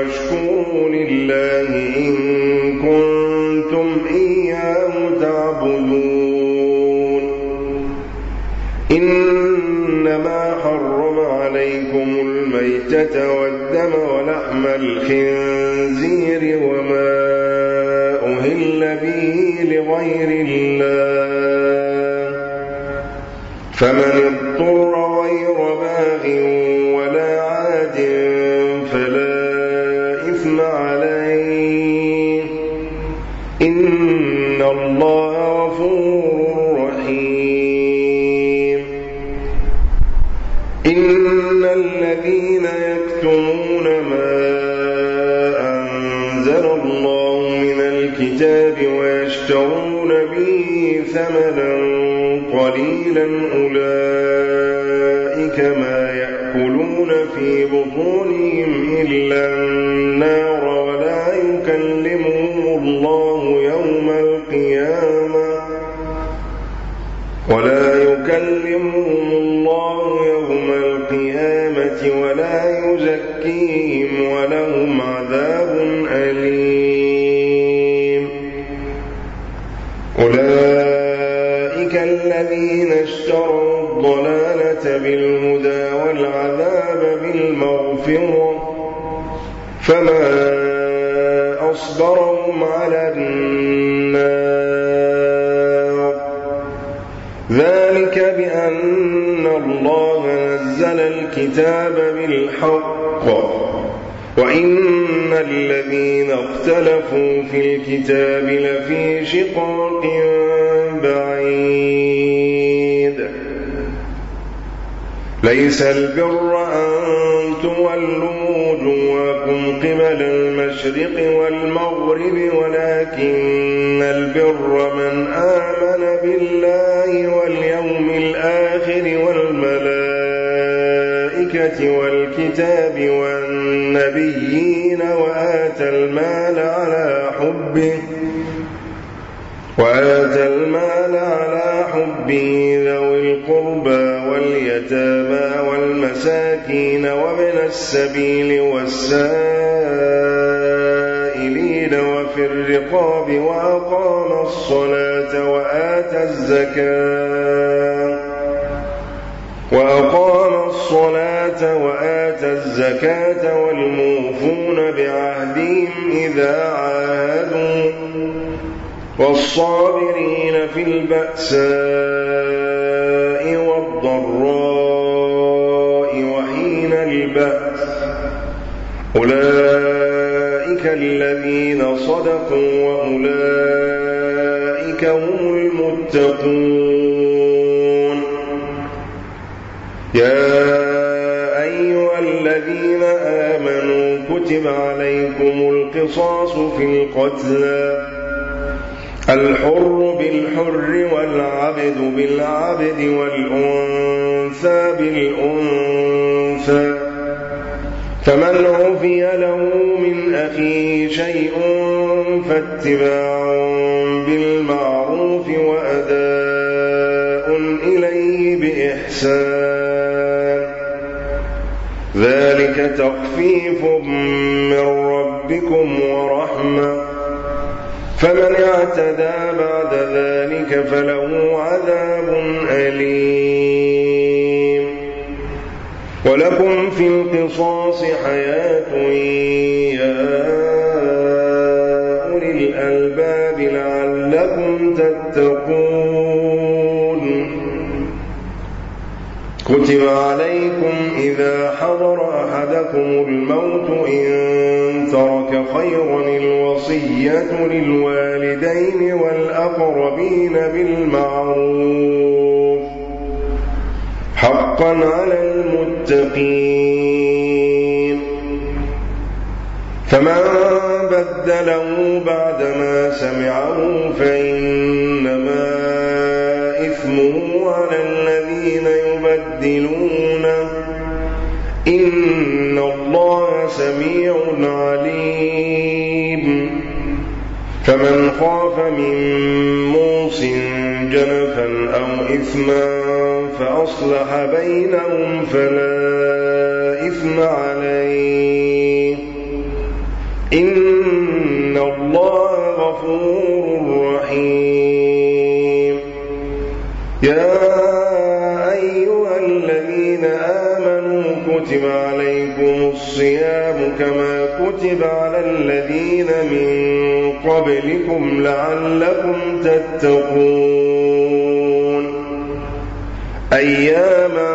واشكروا لله إن كنتم إياه تعبدون إنما حرم عليكم الميتة والدم ولحم الخنزير وما أهل به لغير الله فمن اضطر غير باغ ولا عاد فلا إثم عليه إن الله غفور رحيم إن الذين يكتمون ما أنزل الله من الكتاب ويشترون به ثمنا قليلا أولئك ما يأكلون في بطونهم إلا النار ولا يكلمهم الله يوم القيامة ولا يزكيهم ولهم عذاب أليم أولئك الذين اشتروا الضلالة بالهدى والعذاب بالمغفرة فما أصبرهم على النار ذلك بأن الله نزل الكتاب بالحق وإن الذين اختلفوا في الكتاب لفي شقاق بعيد ليس البر أن تولوا وجوهكم قبل المشرق والمغرب ولكن البر من آمن بالله واليوم الآخر والملائكة والكتاب والنبيين وآتى المال على حبه ذوي القربى واليتامى والمساكين وابن السبيل والسائلين وفي الرقاب وأقام الصلاة وآتى الزكاة والموفون بعهدهم إذا عاهدوا والصابرين في البأساء والضراء وحين البأس أولئك الذين صدقوا وأولئك هم المتقون يا أيها الذين آمنوا كتب عليكم القصاص في القتلى الحر بالحر والعبد بالعبد والأنثى بالأنثى فمن عفي له من أخيه شيء فاتباع بالمعروف وأداء إليه بإحسان ذلك تخفيف من ربكم ورحمة فمن اعتدى بعد ذلك فله عذاب أليم ولكم في القصاص حياة يا أولي الألباب لعلكم تتقون كتب عليكم إذا حضر أحدكم الموت إن ترك خيرا الوصية للوالدين والأقربين بالمعروف حقا على المتقين فمن بدله بعدما سمعه فإنما إثمه على الذين يبدلونه إن الله سميع عليم فمن خاف من موص جنفا أو إثما فأصلح بينهم فلا إثم عليه إن الله غفور رحيم. يا أيها الذين آمنوا كتب عليكم الصيام كما كتب على الذين من قبلكم لعلكم تتقون أياما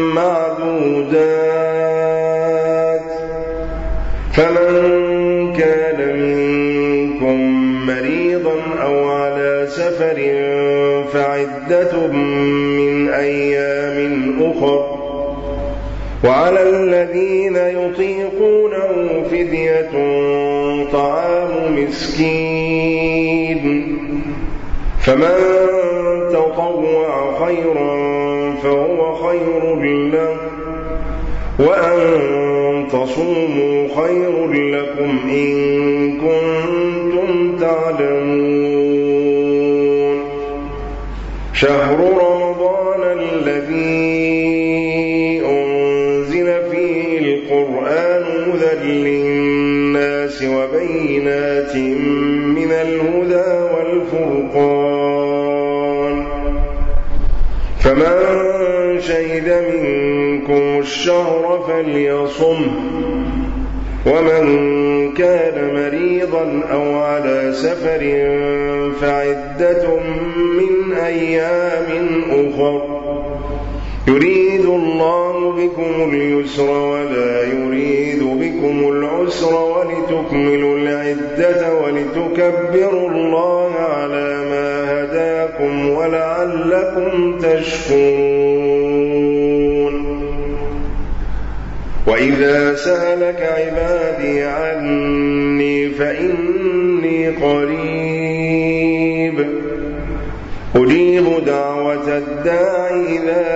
معدودات فمن كان منكم مريضا أو على سفر فعدة من أيام أخر وعلى الذين يطيقونه فدية طعام مسكين فمن تطوع خيرا فهو خير له وأن تصوموا خير لكم إن كنتم تعلمون. شهر رمضان الذي أنزل فيه القرآن هدى للناس وبينات من الهدى والفرقان فمن شهد منكم الشهر فليصم ومن كان مريضا أو على سفر فعدة من أيام أخر يريد الله بكم اليسر ولا يريد بكم العسر ولتكملوا العدة ولتكبروا الله على ما هداكم ولعلكم تشكرون. وإذا سألك عبادي عني فإني قريب أجيب دعوة الداع إذا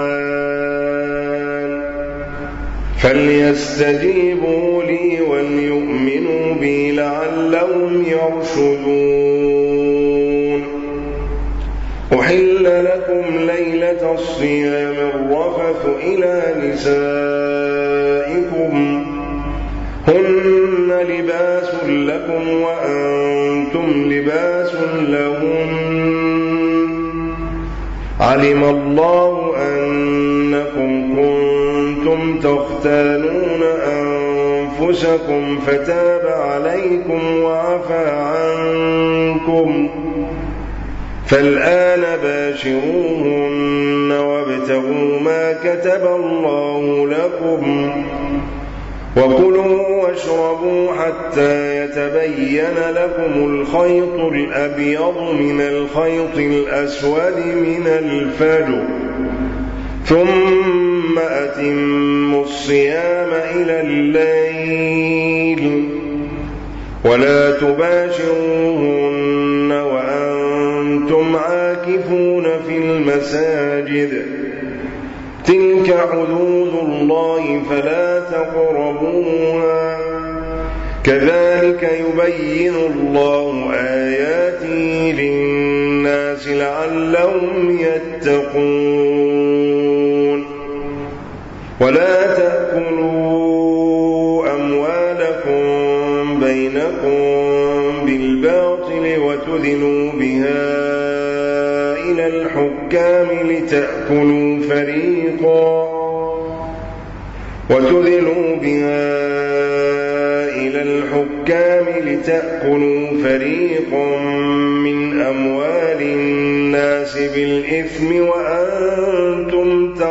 دعان فليستجيبوا لي وليؤمنوا بي لعلهم يرشدون. أحل لكم ليلة الصيام الرفث إلى نسائكم هن لباس لكم وأنتم لباس لهم علم الله أنكم كنتم تختانون أنفسكم فتاب عليكم وعفى عنكم فالآن باشروهن وابتغوا ما كتب الله لكم وكلوا واشربوا حتى يتبين لكم الخيط الأبيض من الخيط الأسود من الفجر ثم أتموا الصيام إلى الليل ولا تباشروهن وأنتم عاكفون في المساجد تلك حدود الله فلا تقربوها كذلك يبين الله آياته للناس لعلهم يتقون. ولا تأكلوا أموالكم بينكم بالباطل وتدلوا بها إلى الحكام لتأكلوا فريقا من أموال الناس بالإثم وأنتم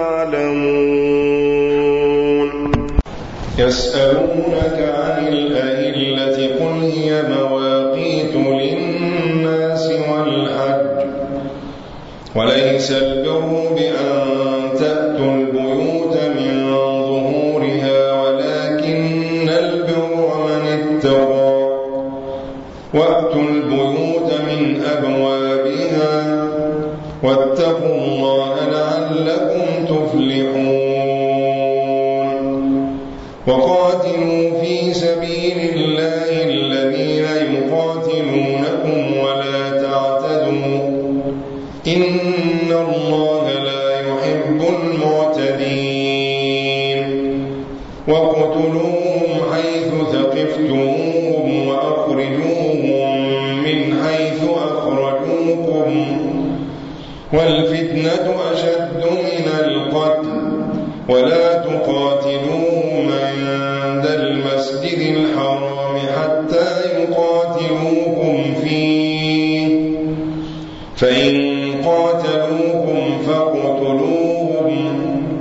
تعلمون. يسألونك عن الأهلة قل هي مواقيت للناس والحج وليس البر بأن تأتوا البيوت من ظهورها ولكن البر من اتقى وأتوا البيوت من أبوابها واتقوا الله لعلكم تفلحون. وقاتلوا في سبيل الله الذين يقاتلونكم ولا تعتدوا إن الله لا يحب المعتدين. واقتلوهم حيث ثقفتموهم والفتنة أشد من القتل ولا تقاتلوهم عند المسجد الحرام حتى يقاتلوكم فيه فإن قاتلوكم فاقتلوهم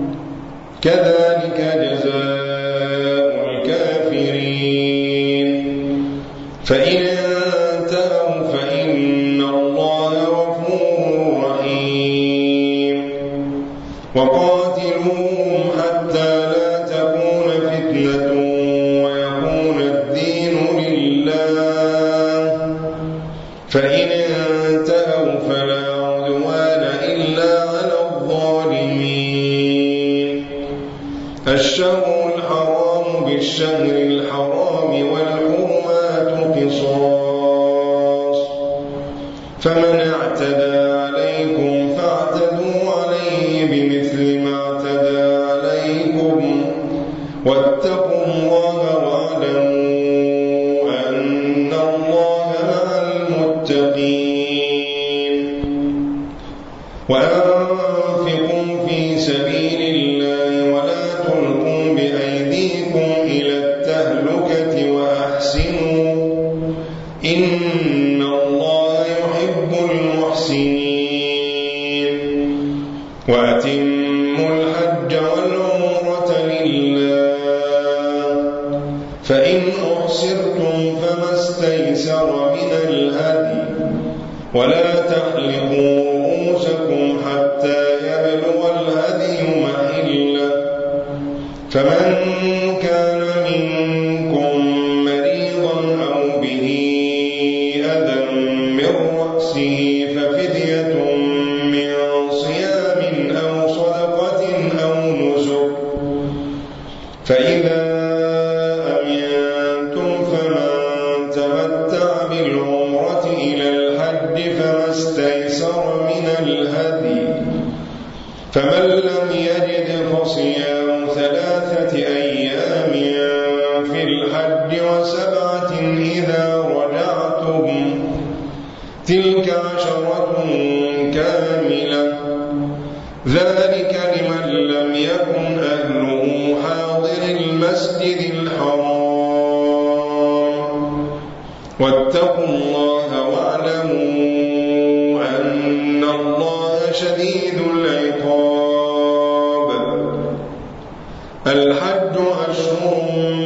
كذلك جزاء الكافرين فإن انتهوا فإن الله غفور رحيم وقاتلوهم حتى لا تكون فتنة ويكون الدين لله فإن انتهوا فلا عدوان إلا على الظالمين الشهر الحرام بالشهر الحرام والحرمات قصاص فمن اعتدى عليكم فاعتدوا عليه بمثل ما اعتدى عليكم واتقوا الله واعلموا أن الله مع المتقين وأنفقوا في سبيل الله ولا تلقوا بأيديكم إلى التهلكة وأحسنوا إن الله يحب المحسنين وأتموا الحج والعمرة لله فإن أحصرتم فما استيسر من الهدي ولا تحلقوا رؤوسكم حتى يبلغ الهدي محله فمن كان منكم مريضا أو به أذى من رأسه ففدية من صيام أو صدقة أو نسك فإذا أمنتم فمن تمتع بالعمرة إلى الحج فما استيسر من الهدي فمن لم يجد فصيام 3 أيام في الحج و7 إذا رجعتم تلك 10 كاملة ذلك لمن لم يكن أهله حاضر المسجد الحرام واتقوا الله واعلموا أن الله شديد العقاب الحج أشهر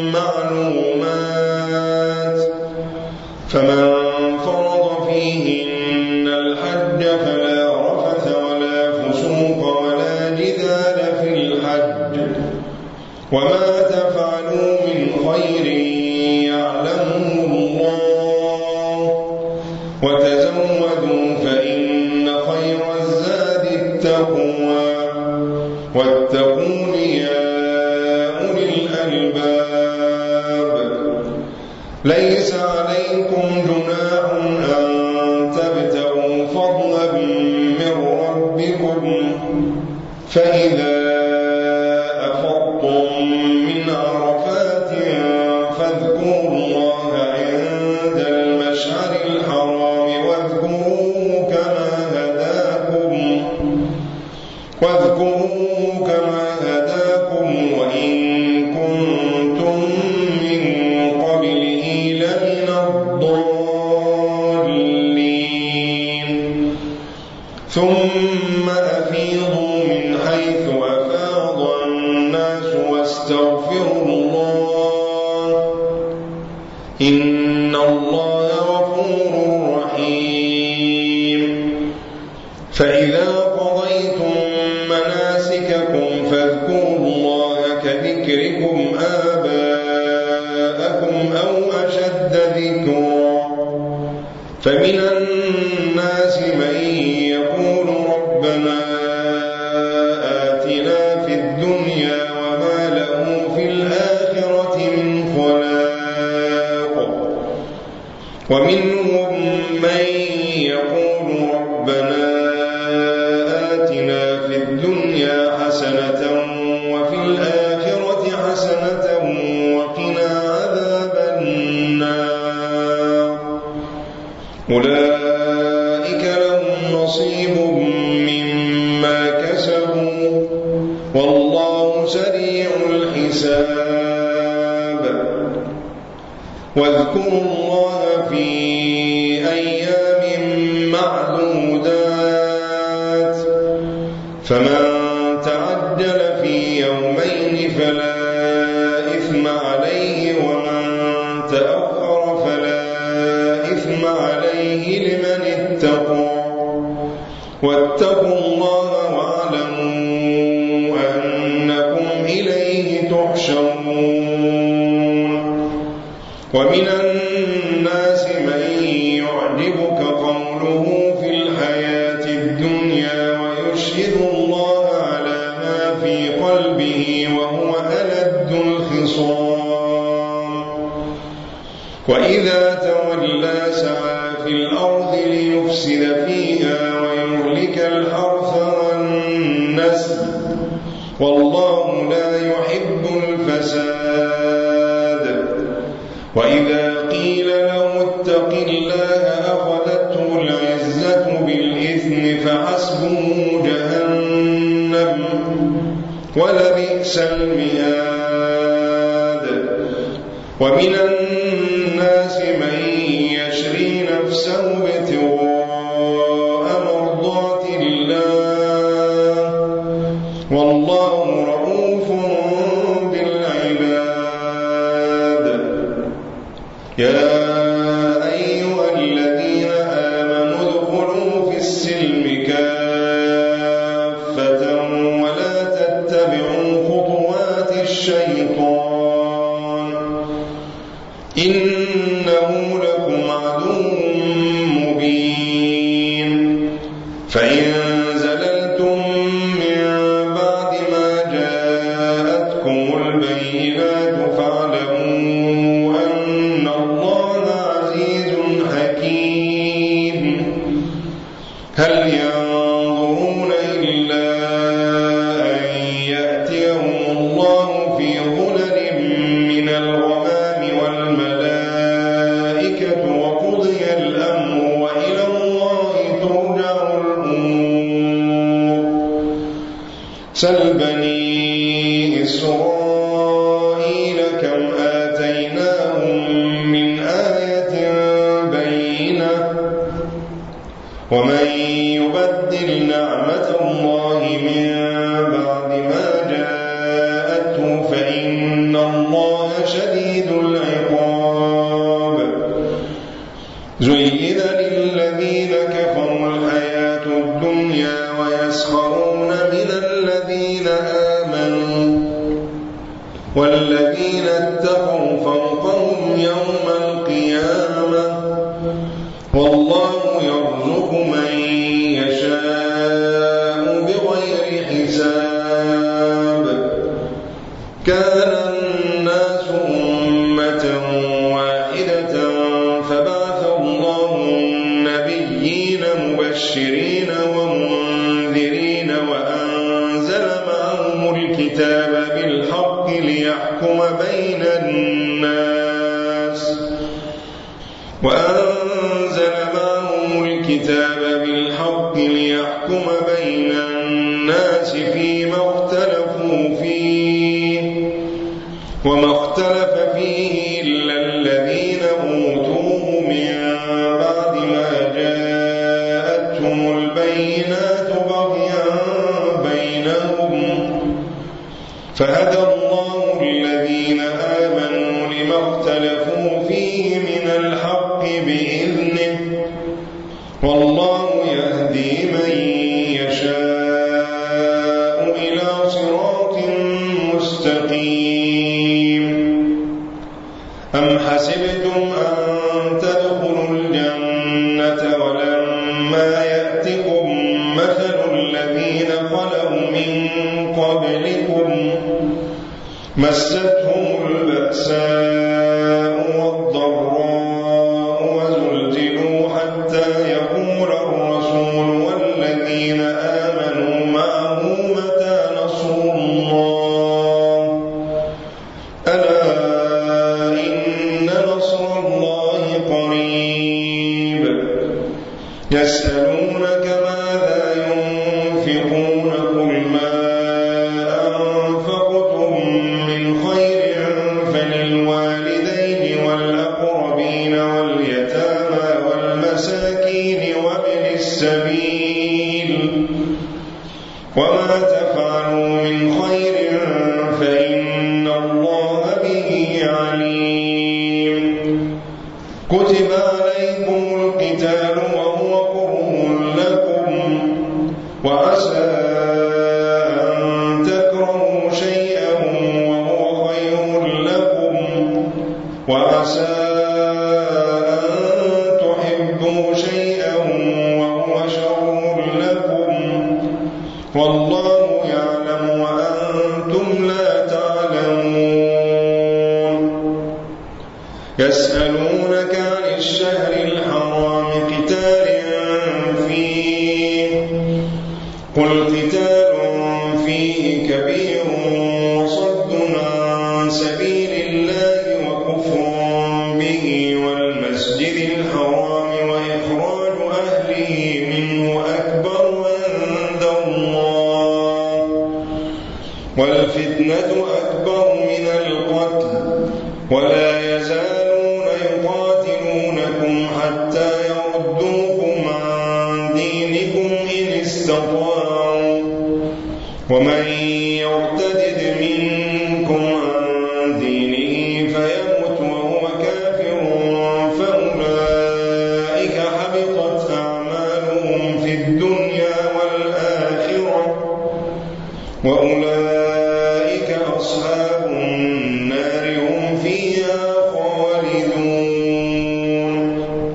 معلومات فمن فرض فيهن الحج فلا رفث ولا فسوق ولا جدال في الحج وما تفعلوا من خير يعلمه الله وتزودوا فإن خير الزاد التقوى واتقون يا أولي الألباب ليس عليكم جناح أن تبتغوا فضلا من ربكم فإذا أفضتم من عرفات فاذكروا الله عند المشعر الحرام واذكروه كما هداكم وإن كنتم من قبله لمن الضالين ثم أفيضوا من حيث أفاض الناس واستغفروا الله إن الله غفور رحيم فإذا قضيتم مناسككم فاذكروا الله كذكركم آباءكم أو أشد ذكرا فمن الناس من يقول ربنا آتنا في الدنيا وما له في الآخرة من خلاق ومنهم من يقول ربنا آتنا في الدنيا حسنة وفي الآخرة حسنة وقنا عذاب النار أولئك لهم نصيب مما كسبوا والله سريع الحساب واذكروا الله في أيام معدودات فمن تعجل في يومين فلا إثم عليه ومن تأخر فلا إثم عليه لمن اتقى واتقوا الله واعلموا أنكم إليه تحشرون ومن الناس من يعجبك قوله في الحياة الدنيا ويشهد الله على ما في قلبه وهو ألد الخصام وإذا تولى سعى في الأرض ليفسد فيها ويهلك الحرث والنسل والله لا يحب الفساد وإذا قيل له اتق الله أخذته العزة بالإثم فحسبه جهنم ولبئس المهاد ومن الناس من يشري نفسه ابتغاء مرضات الله والله رؤوف بالعباد يا أيها الذين آمنوا ادخلوا في السلم كافة ولا تتبعوا خطوات الشيطان إنه لكم عدو مبين فإن زللتم من بعد ما جاءتكم البينات فاعلموا أن الله عزيز حكيم هل ينظرون إلا أن يأتيهم الله في ظلل من الغمام والملائكة وقضي الأمر وإلى الله ترجع الأمور سل بني إسرائيل كم آتيناهم من آية بينة ومن يبدل نعمة الله من بعد ما جاءته فإن الله شديد العقاب زين للذين كفروا الحياة الدنيا ويسخرون من الذين آمنوا والذين اتقوا فوقهم يوم القيامة والله يرزق من يشاء بغير حساب كان الناس أمة واحدة فبعث الله النبيين مبشرين ومنذرين وأنزل معهم الكتاب بالحق ليحكم بين الناس فيما اختلفوا فيه وما اختلف فيه إلا الذين أوتوه من بعد ما جاءتهم البينات بغيا بينهم فهدى الله الذين آمنوا لما اختلفوا فيه من الحق بإذنه والله يهدي من يشاء إلى صراط مستقيم أم حسبتم أن تدخلوا الجنة ولما يأتكم مثل الذين خلوا من قبلكم مستهم البأساء والضراء وزلزلوا حتى يقول الرسول والذين آمنوا معه متى نصر الله ألا إن نصر الله قريب يسألونك ماذا السبيل وما تفعلوا من خير فإن الله به عليم كتب عليكم القتال وهو كره لكم وعسى أن تكرهوا شيئا وهو خير لكم وعسى أن تحبوا شيئا وهو شر لكم والله يعلم وأنتم لا تعلمون يسألونك عن الشهر الحرام قتال فيه قل قتال فيه كبير وصد عن سبيل الله وكفر به والمسجد الحرام وإخراج أهله منه أكبر عند الله والفتنة أكبر من القتل ولا يزالون يقاتلونكم حتى يردوكم عن دينكم إن استطاعوا ومن يرتد منكم عن دينه فيمت وهو كافر فأولئك حبطت أعمالهم في الدنيا والآخرة وأولئك أصحاب النار هم فيها خالدون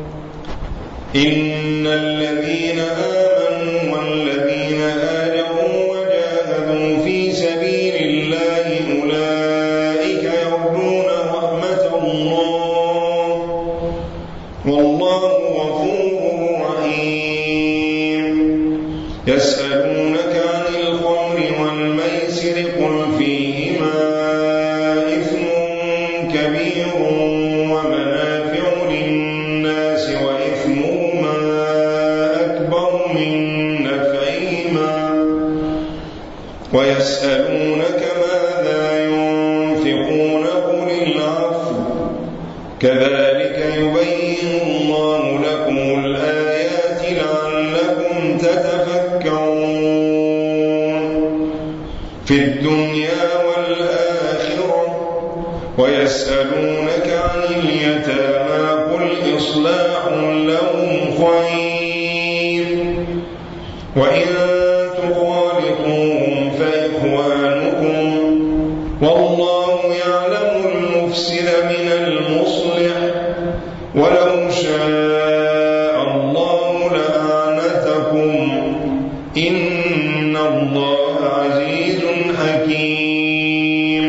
إن الذين آمنوا والذين هاجروا وجاهدوا في سبيل الله أولئك يرجون رحمة الله والله غفور رحيم يسألونك عن الخمر والميسر قل فيهما إثم كبير ومنافع للناس وإثمهما أكبر من نفعهما ويسألونك ماذا ينفقون قل العفو كذلك يبين الله لكم الآيات لعلكم تتفكرون في الدنيا والآخرة ويسألونك عن اليتامى قل إصلاح لهم خير وإن تخالطوهم فإخوانكم والله يعلم المفسد من المصلح ولو شاء الله لأعنتكم إن الله عزيز حكيم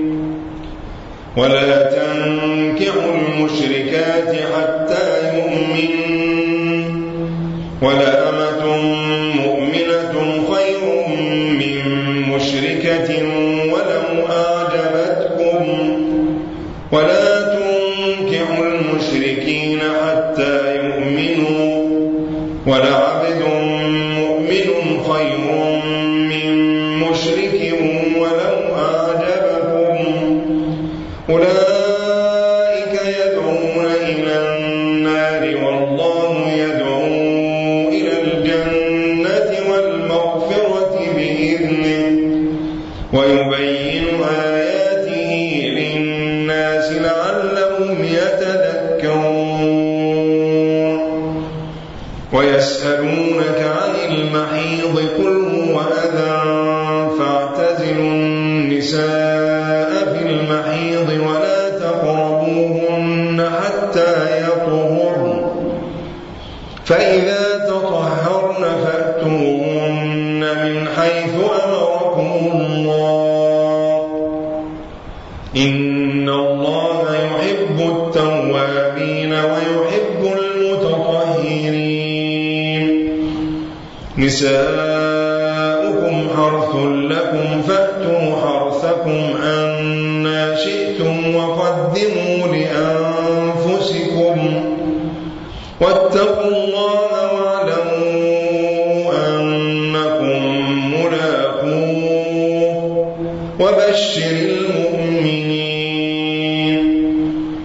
ولا تنكحوا المشركات حتى يؤمنوا ولأمة مؤمنة خير من مشركة ولو أعجبتكم ولا تنكحوا المشركين حتى يؤمنوا ولعبد مؤمن خير من مشرك ولو أعجبكم أولئك يدعون إلى النار والله يدعو إلى الجنة والمغفرة بإذنه ويبين آياته للناس لعلهم يتذكرون ويسألونك عن المحيض قل هو أذى فاعتزلوا النساء في المحيض ولا تقربوهن حتى يطهرن فإذا تطهرن فأتوهن من حيث أمركم الله إن الله يحب التوابين ويحب المتطهرين نساؤكم حرث لكم فأتوا حرثكم أنى شئتم وقدموا لأنفسكم واتقوا الله واعلموا أنكم ملاقوه وبشر المؤمنين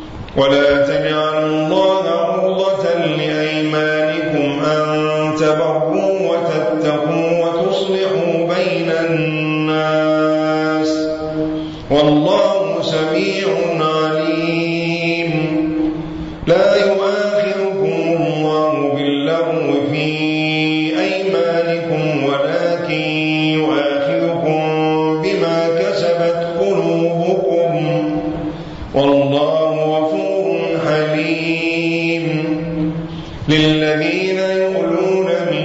ولا تجعلوا الله عرضة لأيمانكم أن تبروا بين الناس والله سميع عليم لا يؤاخذكم الله باللغو في أيمانكم ولكن يؤاخذكم بما كسبت قلوبكم والله غفور حليم للذين يؤلون من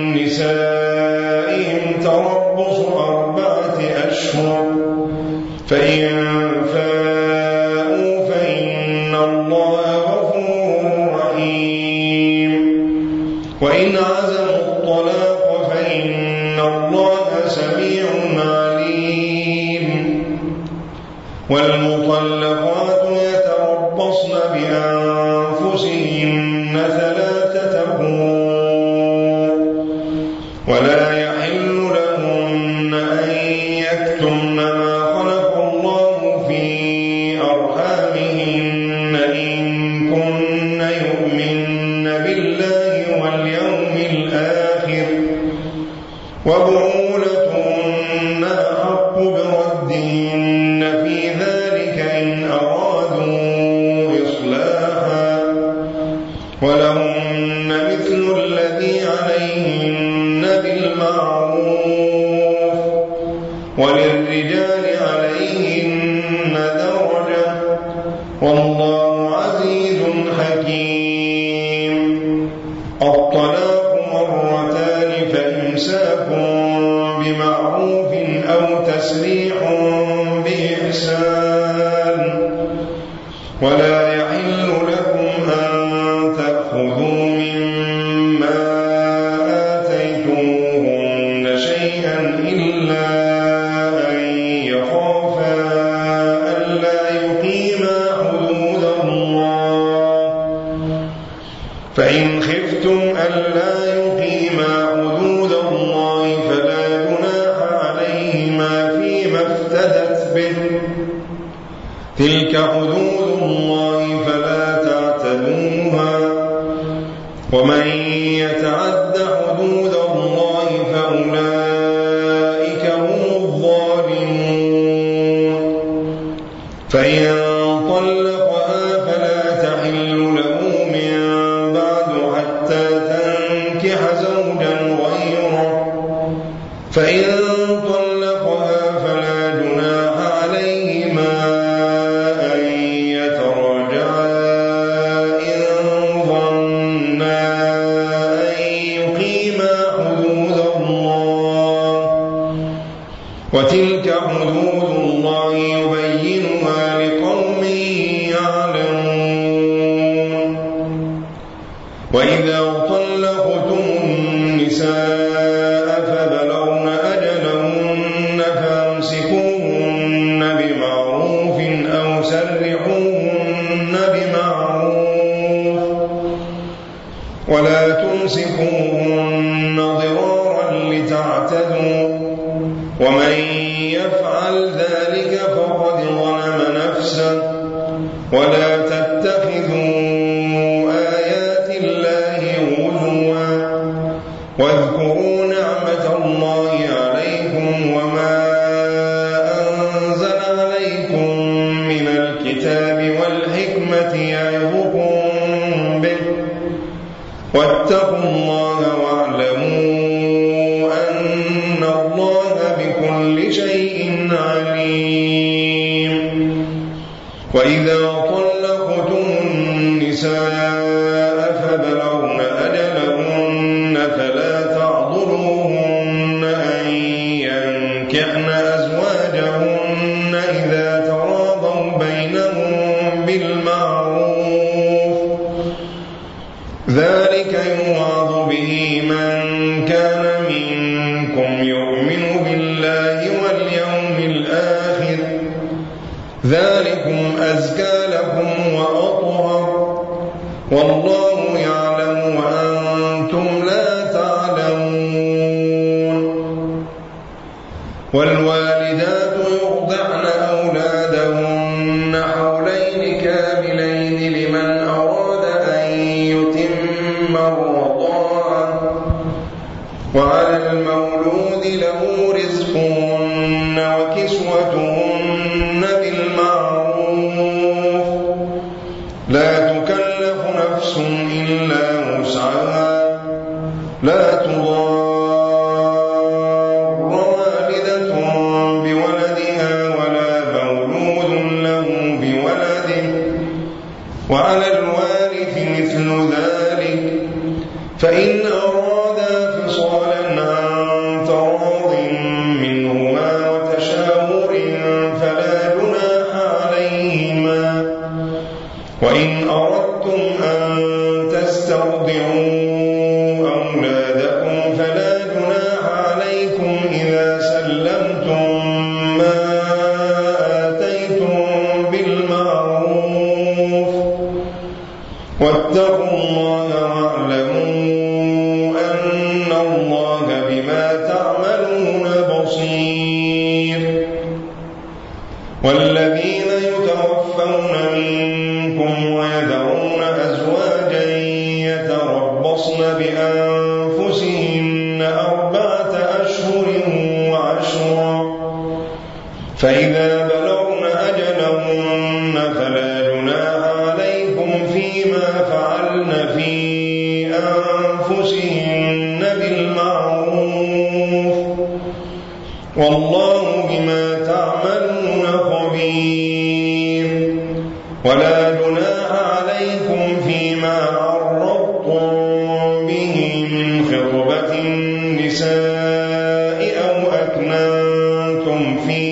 نسائهم تربص 4 أشهر فإن فاءوا فإن الله غفور رحيم وإن عزموا الطلاق فإن الله سميع عليم والمطلقات يتربصن بأنفسهن 3 قروء ولا يحل لهن أن يكتمن ما خلق الله في أرحامهن إن كن يؤمن بالله واليوم الآخر وبعولتهن أحق بردهن في ذلك إن أرادوا إصلاحا ولهن مثل الذي عليهن بالمعروف وللرجال عليهن درجة والله عزيز حكيم الطلاق 2 فإمساك بمعروف أو تسريح بإحسان ولا يحل لكم أن تأخذوا مما آتيتموهن شيئا إلا أن يخافا ألا يقيما حدود الله فإن خفتم ألا يقيما حدود الله فلا جناح عليهما فيما افتدت به تلك حدود الله فلا تعتدوها ومن يتعد حدود الله فأولئك هم الظالمون فإن طلقها فلا تحل له من بعد حتى تنكح زوجا غيره فإن طلقها فلا جناح عليهما أن يتراجعا إن ظنا أن يقيما حدود الله وتلك حدود الله يبينها لقوم يعلمون وإذا طلقتم النساء فبلغن أجلهن فامسكوهن بمعروف أو سرحوهن بمعروف ولا تمسكوهن ضرارا لتعتدوا ومن يفعل ذلك فقد ظلم نفسه ولا تتخذوا آيات الله هزوا واذكروا نعمة الله عليكم وما أنزل عليكم من الكتاب والحكمة يعظكم به واتقوا الله واعلموا أن الله بكل شيء عليم وإذا طلقتم النساء فبلغن أجلهن فلا تعضلوهن أن ينكحن أزواجهن إذا تراضوا بينهم بالمعروف ذلك يوعظ به من كان منكم يؤمن بالله واليوم الآخر ذلكم أزكى لكم وأطهر والله يعلم وأنتم لا تعلمون والوالدات يرضعن أولادهن حولين كاملين لمن أراد أن يتم الرضاعة وعلى المولود المولود له رزقهن وكسوتهن بالمعروف لا تكلف نفس إلا وسعها لا تضار والدة بولدها ولا مولود له بولده وعلى الوارث مثل ذلك فإن أرادا فصالا عن تراض منهما وتشاور فلا جناح عليهما وإن أردتم أن تسترضعوا أولادكم فلا جناح عليكم إذا سلمتم ما آتيتم بالمعروف واتقوا الله واعلموا أن الله بما تعملون بصير والذين يتوفون منكم ويذرون أزواجا يتربصن بأنفسهن 4 أشهر وعشرا فإذا بلغن أجلهن فلا جناح عليكم فيما فعلن في أنفسهن بالمعروف والله بما تعملون خبير ولا جناح عليكم فيما عرضتم به من خطبة النساء أو أكننتم في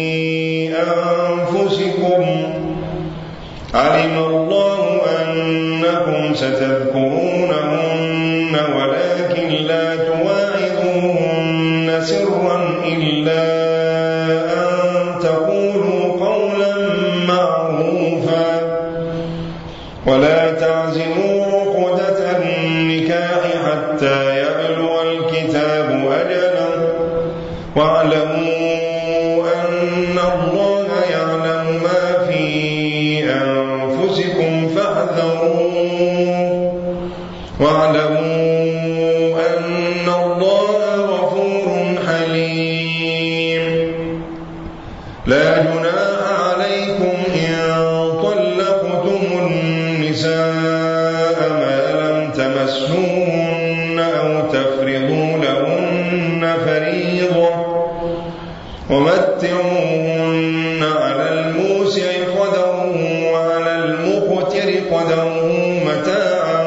أنفسكم علم الله أنكم ستذكرونهن ولكن لا تواعدوهن سرا إلا أن تقولوا قولا معروفا ولا تعزموا عقدة النكاح حتى يبلغ الكتاب أجله واعلموا أن الله يعلم ما في أنفسكم فاحذروه واعلموا أن الله غفور حليم لا جناح عليكم إن طلقتم النساء ما لم تمسوهن أو تفرضوا لهن فريضة ومتعوهن على الموسع قدره وعلى المقتر قدره متاعا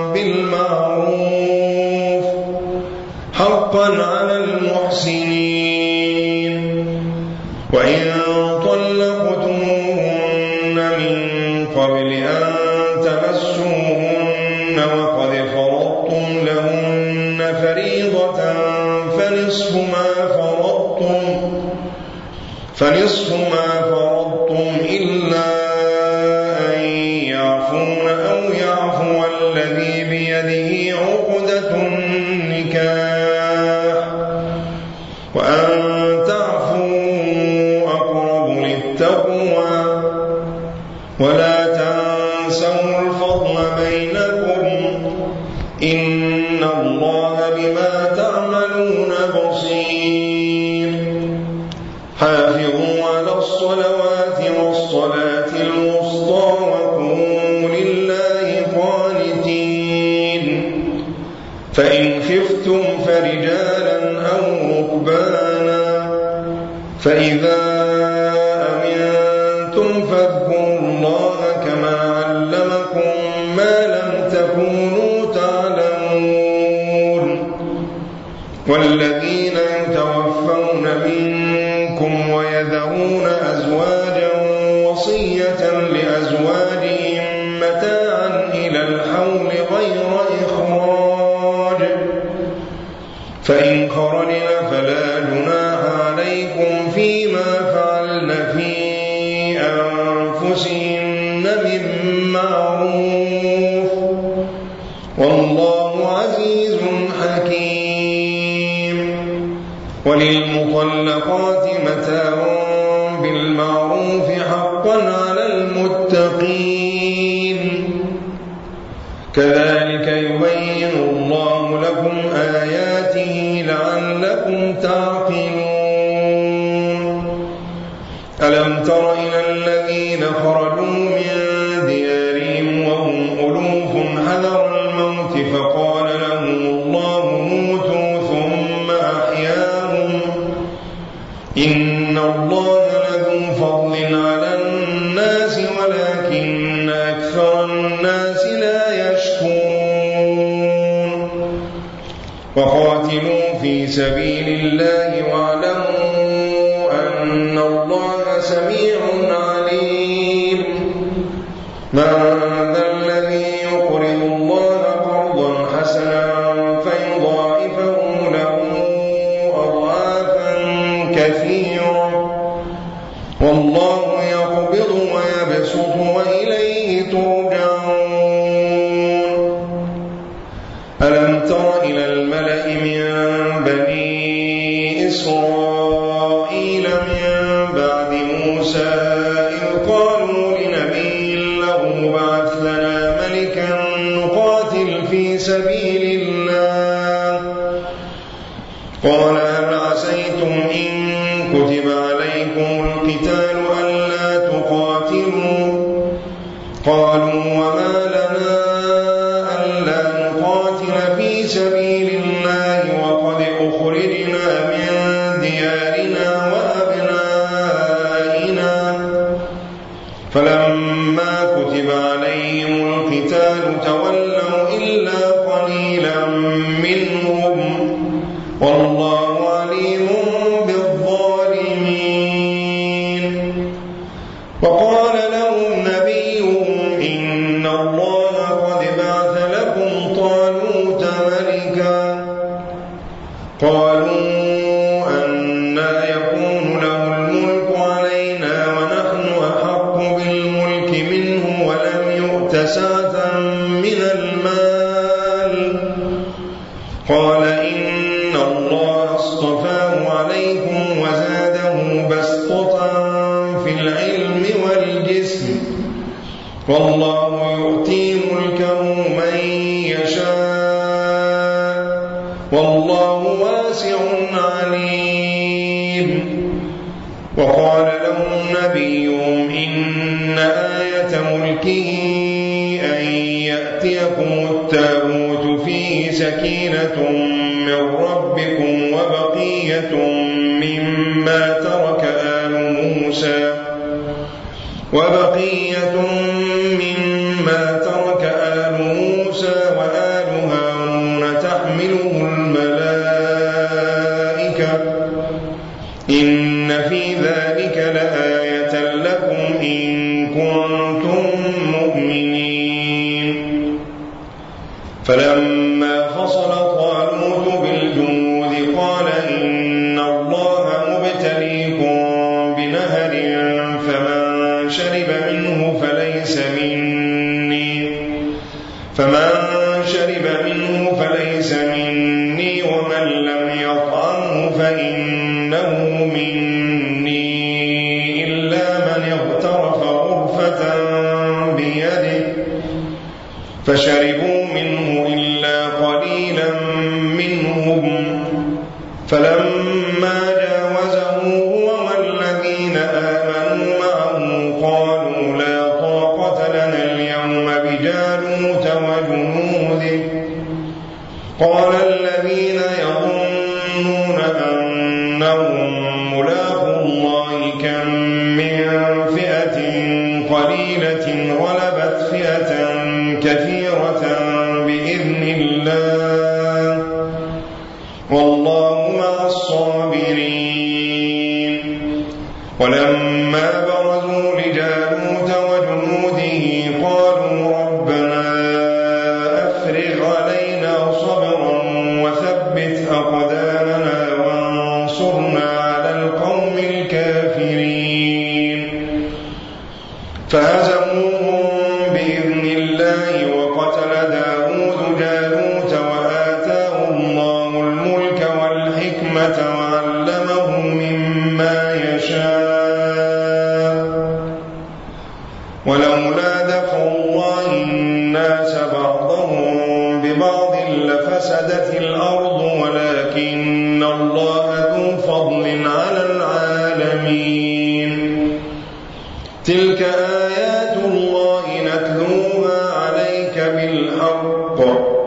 بالمعروف حقا على المحسنين وإن طلقتموهن من قبل أن تمسوهن وقد فرضتم لهن فريضة فنصف ما فرضتم إلا أن يعفون أو يعفو الذي بيده عقدة النكاح وأن تعفوا أقرب للتقوى ولا تنسوا الفضل بينكم إن الله بما تعملون بصير حافظوا على الصلوات والصلاة الوسطى وقوموا لله قانتين فإن خفتم فرجالا أو ركبانا فإذا أمنتم فاذكروا الله كما علمكم ما لم تكونوا تعلمون والذين يتوفون منكم ويذرون أزواجا وصية لأزواجهم متاعا إلى الحول غير إخراج فإن خرجن فلا جناح عليكم فيما فعلن في أنفسهن بالمعروف والله عزيز حكيم وللمطلقات متاع بالمعروف حقا على المتقين كذلك كذلك يبين الله لكم آياته لعلكم تعقلون. ألم تر إلى الذين خرجوا من ديارهم وهم ألوف حذر الموت فقال لهم الله موتوا ثم أحياهم إن الله لذو فضل على الناس ولكن أكثر الناس لا يشكرون. وقاتلوا في سبيل الله واعلموا أن الله سميع عليم. من ذا الذي يقرض الله قرضا حسنا فيضاعفه له أضعافا كثيرة والله يقبض ويبسط وإليه ترجعون. ألم تر إلى الملأ من بني إسرائيل من بعد موسى إذ قالوا لنبي له بعث لنا ملكا نقاتل في سبيل الله قال هل عسيتم إن كتب عليكم القتال ألا تقاتلوا قالوا وما لنا ألا نقاتل في سبيل الله وقد أخرجنا من ديارنا وأبنائنا فلما كتب عليهم القتال تولوا إلا قليلا منهم والله عليم بالظالمين. وقال لهم نبيهم إن الله قد بعث لكم طالوت ملكا قالوا أنى يكون له الملك علينا ونحن أحق بالملك منه ولم يؤت سعة من المال قال إن الله اصطفاه عليكم وزاده بسطة في العلم والجسم والله يؤتي ملكه من يشاء والله واسع عليم. وقال لهم نبيهم إن آية ملكه أن يأتيكم التابوت فيه سكينة من ربكم وبقية مما ترك آل موسى وآل هارون تحمله الملائكة إن في ذلك لآية لكم إن كنتم مؤمنين. فلما فصل طالوت بالجنود قال إن الله مبتليكم بنهر فمن شرب منه فليس مني ومن لم يطعمه فإنه مني إلا من اغترف غرفة بيده فشربوا منه إلا قليلا منهم فلما جاوزه هو والذين آمنوا معه قالوا لا طاقة لنا اليوم بجالوت وجنوده قال الذين يظنون أنهم ملاقو الله كم من فئة قليلة غلبت فئة كثيرة بإذن الله والله مع الصابرين. ولما برزوا لجالوت وجنوده قالوا ربنا أفرغ علينا صبرا وثبت أقدامنا وانصرنا على القوم الكافرين. فهزموهم بإذن الله وقتل داود جالوت وآتاه الله الملك والحكمة فسدت الأرض ولكن الله ذو فضل على العالمين. تلك آيات الله نتلوها عليك بالحق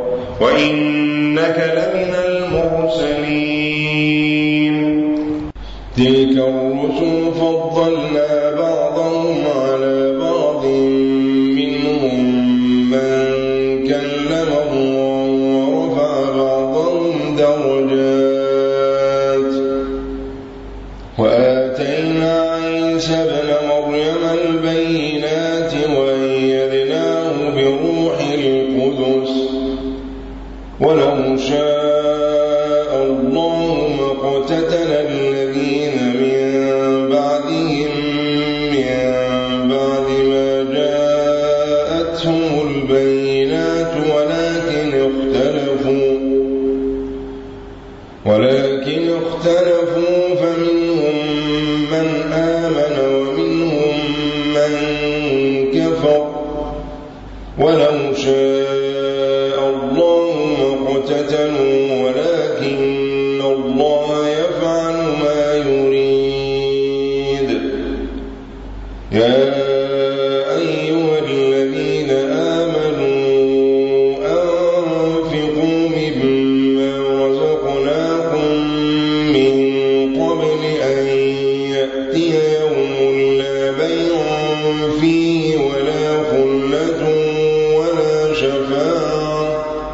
وإنك لمن المرسلين. تلك الرسل فضلنا بعضهم على بعض منهم من كلم الله ورفع بعضهم درجات وآتينا عيسى ابن مريم البينات وأيدناه بروح القدس ولو شاء الله ما اقتتل الذين من بعدهم من بعد ما جاءتهم البينات ولكن اختلفوا فمنهم من آمن ومنهم من كفر ولو شاء الله ما اقتتلوا ولكن الله يفعل ما يريد. يا أيها الذين آمنوا أنفقوا مما رزقناكم من قبل أن يأتي يوم لا بيع فيه ولا خلة ولا شفاعة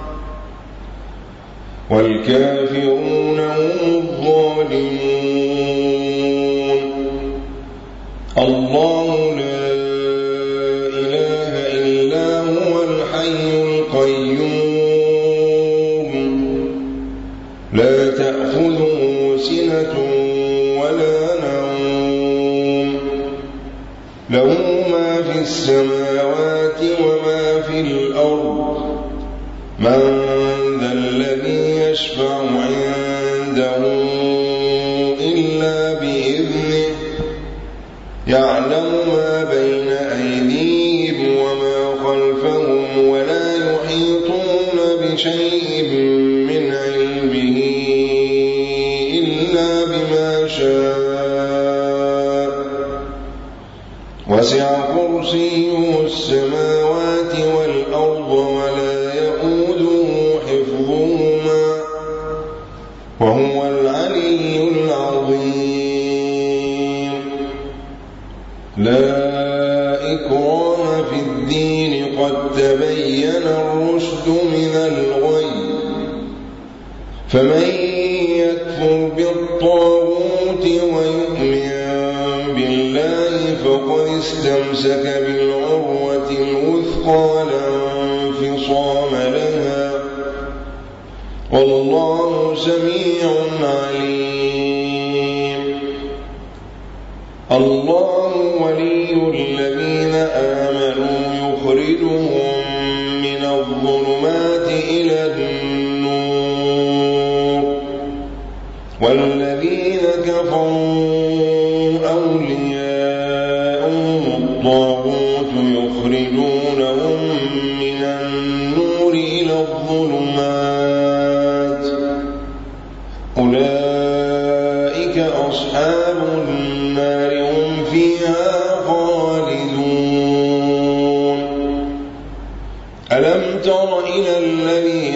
والكافرون هم الظالمون. الله لا إله إلا هو الحي القيوم لا تأخذه سنة ولا نوم له ما في السماوات وما في الأرض من ذا الذي يشفع عنده إلا بإذنه يعلم ما بين أيديهم وما خلفهم ولا يحيطون بشيء من علمه إلا بما شاء وسع كرسيه السماوات والأرض ولا يئوده حفظهما وهو العلي العظيم. لا إكراه في الدين قد تبين الرشد من الغي فمن يكفر بالطاغوت ويؤمن بالله فقد استمسك بالعروة الوثقى لا انفصام لها والله سميع عليم. الله ولي الذين آمنوا يخرجهم من الظلمات إلى النور والذين كفروا أولياءهم الطاغوت يخرجونهم من النور إلى الظلمات أولئك أصحاب النار هم فيها خالدون. ألم تر إلى الذي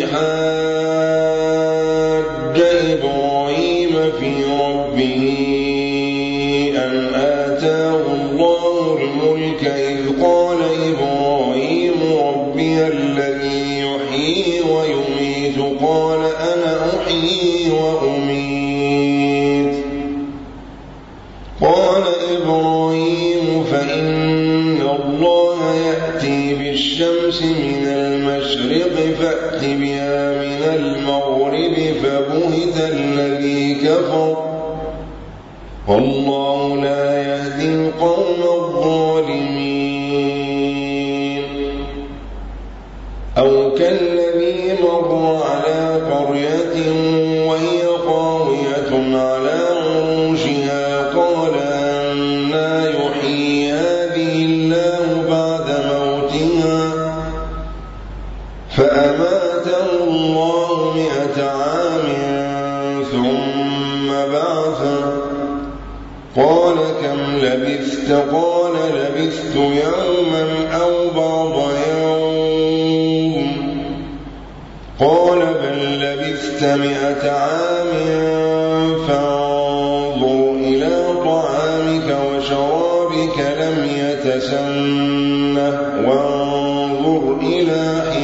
حاج إبراهيم في ربه أن آتاه الله الملك إذ قال إبراهيم ربي الذي يحيي ويميت قال أنا أحيي وأميت قال إبراهيم فإن الله يأتي بالشمس من المشرق فأت بها من المغرب فبهت الذي كفر والله لا يهدي القوم الظالمين. أو كالذي مر على قرية وهي خاوية على عروشها قال أنى يحيي هذه الله بعد موتها فأماته فأماته الله 100 عام ثم بعثه قال كم لبثت؟ قال لبثت يوما أو بعض يوم قال بل لبثت 100 عام فانظر إلى طعامك وشرابك لم يتسنه وانظر إلى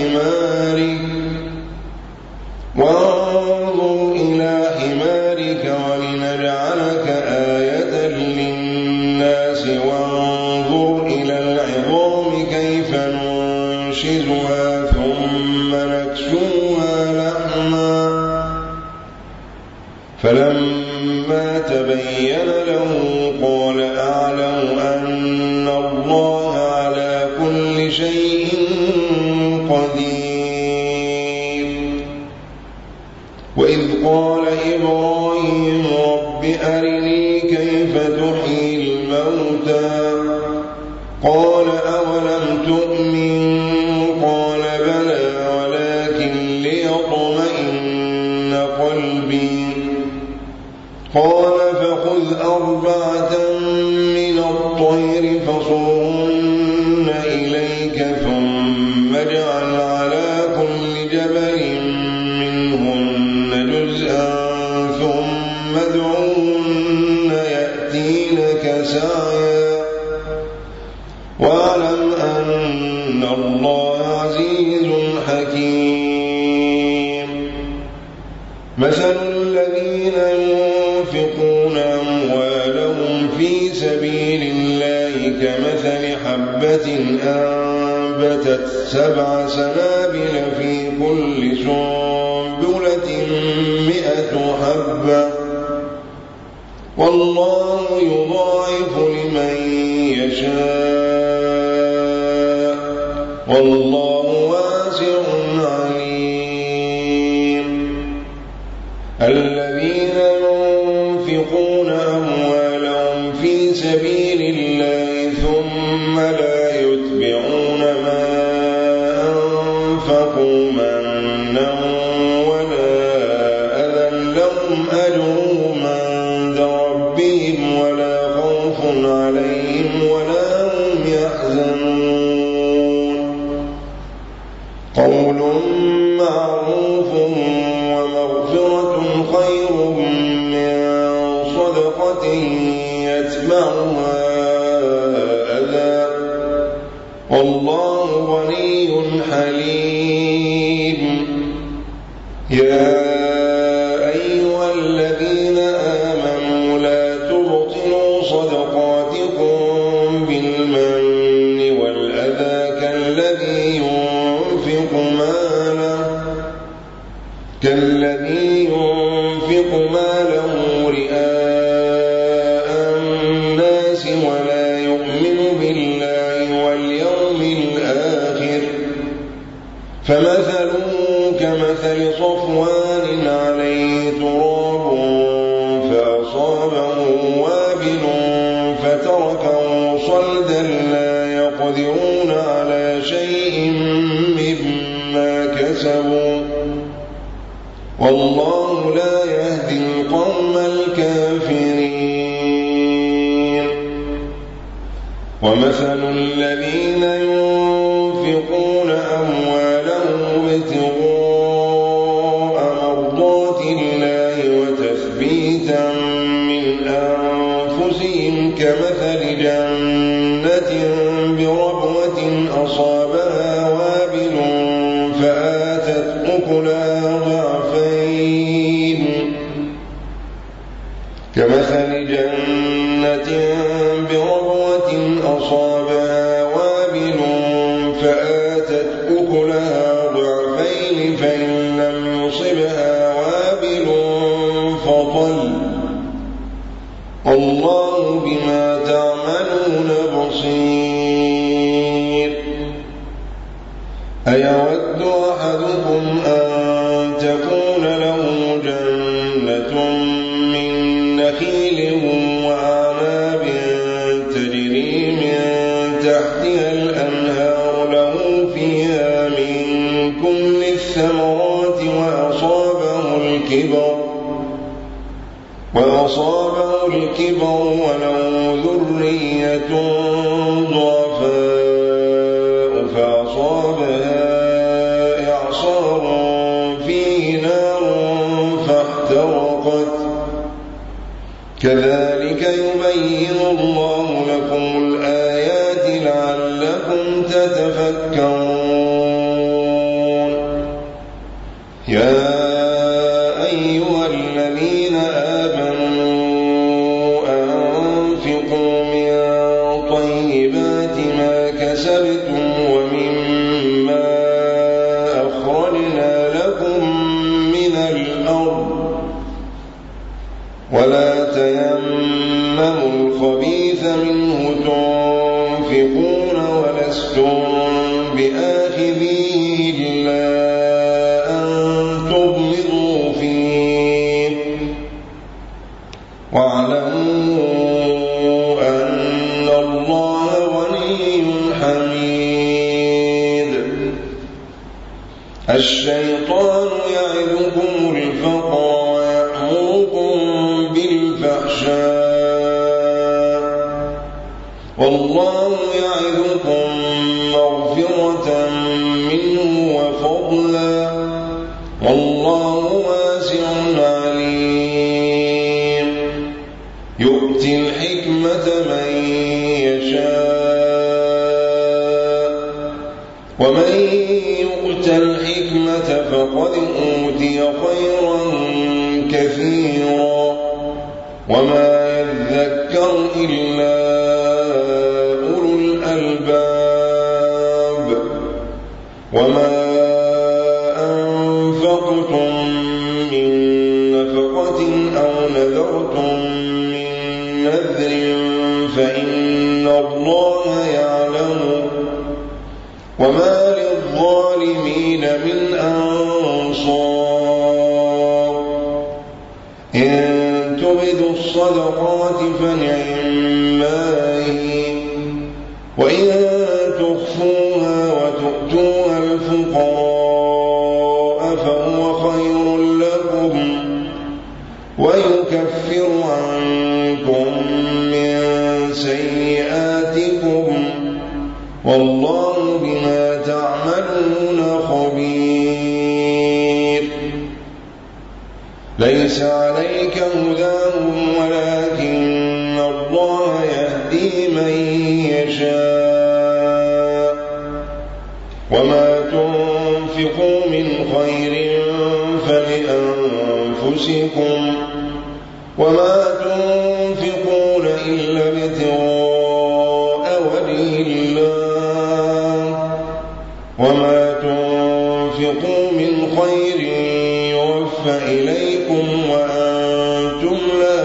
حمارك ولنجعلك آية للناس وانظر إلى العظام كيف ننشزها ثم نكسوها لحما فلما تبين له قال أعلم أن الله على كل شيء قدير. وإذ قال إبراهيم رب أرني كيف تحيي الموتى قال أولم تؤمن قال بلى ولكن ليطمئن قلبي قال فخذ 4 من الطير فصرهن إليك ثم اجعل على كل جبل منهن جزءا ثم ادعوهن يأتينك سعيا واعلم أن الله عزيز حكيم. مثل الذين ينفقون أموالهم في سبيل الله كمثل حبة أنبتت 7 سنابل في كل سنبلة 100 حبة والله يضاعف لمن يشاء والله واسع عليم. الذين ينفقون أموالهم في سبيل الله ثم لا يتبعون ما أنفقوا منا ولا أذى لهم أجرهم عند ربهم ولا خوف عليهم ولا هم يحزنون. قول معروف ومغفرة خير من صدقة يتبعها أذى والله غني حليم. يا أيها الذين آمنوا لا تبطلوا صدقاتكم بالمن والأذى كالذي ينفق ماله رئاء الناس ولا يؤمن بالله واليوم الآخر فمثله كمثل صفوان عليه تراب فأصابه وابل فتركه صلدا لا يقدرون على شيء مما كسبوا والله لا يهدي القوم الكافرين. ومثل الذين ينفقون أموالهم ابتغاء مرضات الله وتثبيتا من أنفسهم كمثل جنة بربوة أصابها وابل فآتت أكلها ضعفين كمثل جنة بربوة أصابها وابل فآتت أكلها ضعفين فإن لم يصبها وابل فطل الله بما تعملون بصير. أيود أحدكم أن تكون له جنة من نخيل وأعناب تجري من تحتها الأنهار له فيها من كل الثمرات وأصابه الكبر وله ذرية ضعفاء فأصابها إعصار فيه نار فاحترقت كذلك يبين الله لكم الآيات لعلكم تتفكرون. يا أيها الذين آمنوا أنفقوا من طيبات ما كسبتم ومما أخرجنا لكم من الأرض ولا تيمموا الخبيث منه تنفقون ولستم بآخذيه إلا أن تغمضوا فيه واعلموا أن الله غني حميد. الشيطان يعدكم الفقر ويأمركم بالفحشاء والله يعدكم مغفرة منه وفضلا والله واسع عليم. يؤتي الحكمة من يشاء ومن يؤت الحكمة فقد أوتي خيرا كثيرا وما يذكر إلا أولو الألباب. وما أنفقتم من نفقة أو نذرتم من نذر فإن الله يعلمه وما للظالمين من أنصار. إن تبدوا الصدقات فنعما هي وإن تخفوها وتؤتوها الفقراء فهو خير لكم ويكفر عنكم من سيئاتكم والله بما تعملون خبير. ليس عليك هداهم ولكن الله يهدي من يشاء وما تنفقوا من خير فلأنفسكم وما تنفقون إلا ابتغاء وجه الله وما تنفقوا من خير يوفى إليكم وأنتم لا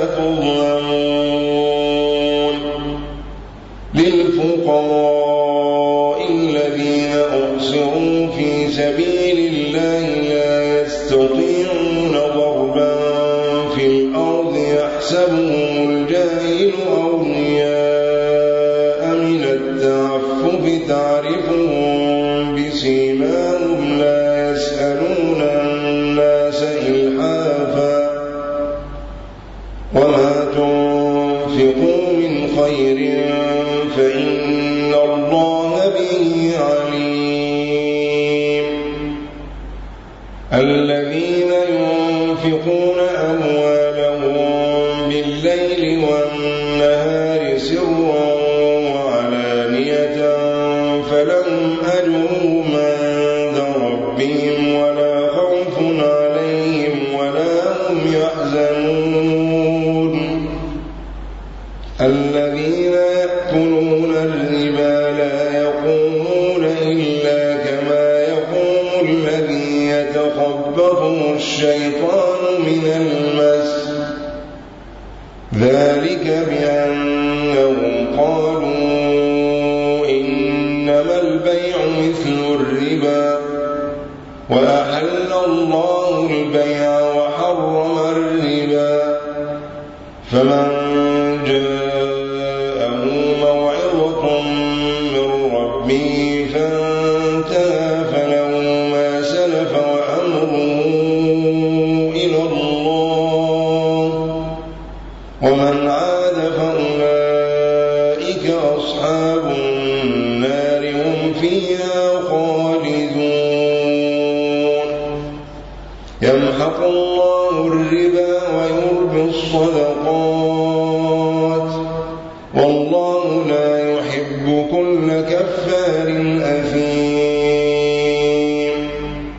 تظلمون. للفقراء الذين أحصروا في سبيل الله لا يستطيعون ضربا في الأرض يحسبهم الجاهل أغنياء من التعفف تعرفهم بسيماهم لا يسألون الناس إلحافا وما تنفقوا من خير فإن الله به عليم. الذين ينفقون أموالهم بالليل والنهار سرا وعلانية فلهم أجرهم عند ربهم ولا خوف عليهم ولا هم يحزنون. الذين يأكلون الربا لا يقومون إلا كما يقوم الذي يتخبطه الشيطان من المس ذلك بأنهم قالوا إنما البيع مثل الربا وأحل الله البيع وحرم الربا فمن جاءه موعظة من ربه فانتهى فله ما سلف وأمره ومن عاد فأولئك أصحاب النار هم فيها خالدون يمحق الله الربا ويربي الصدقات والله لا يحب كل كفار أثيم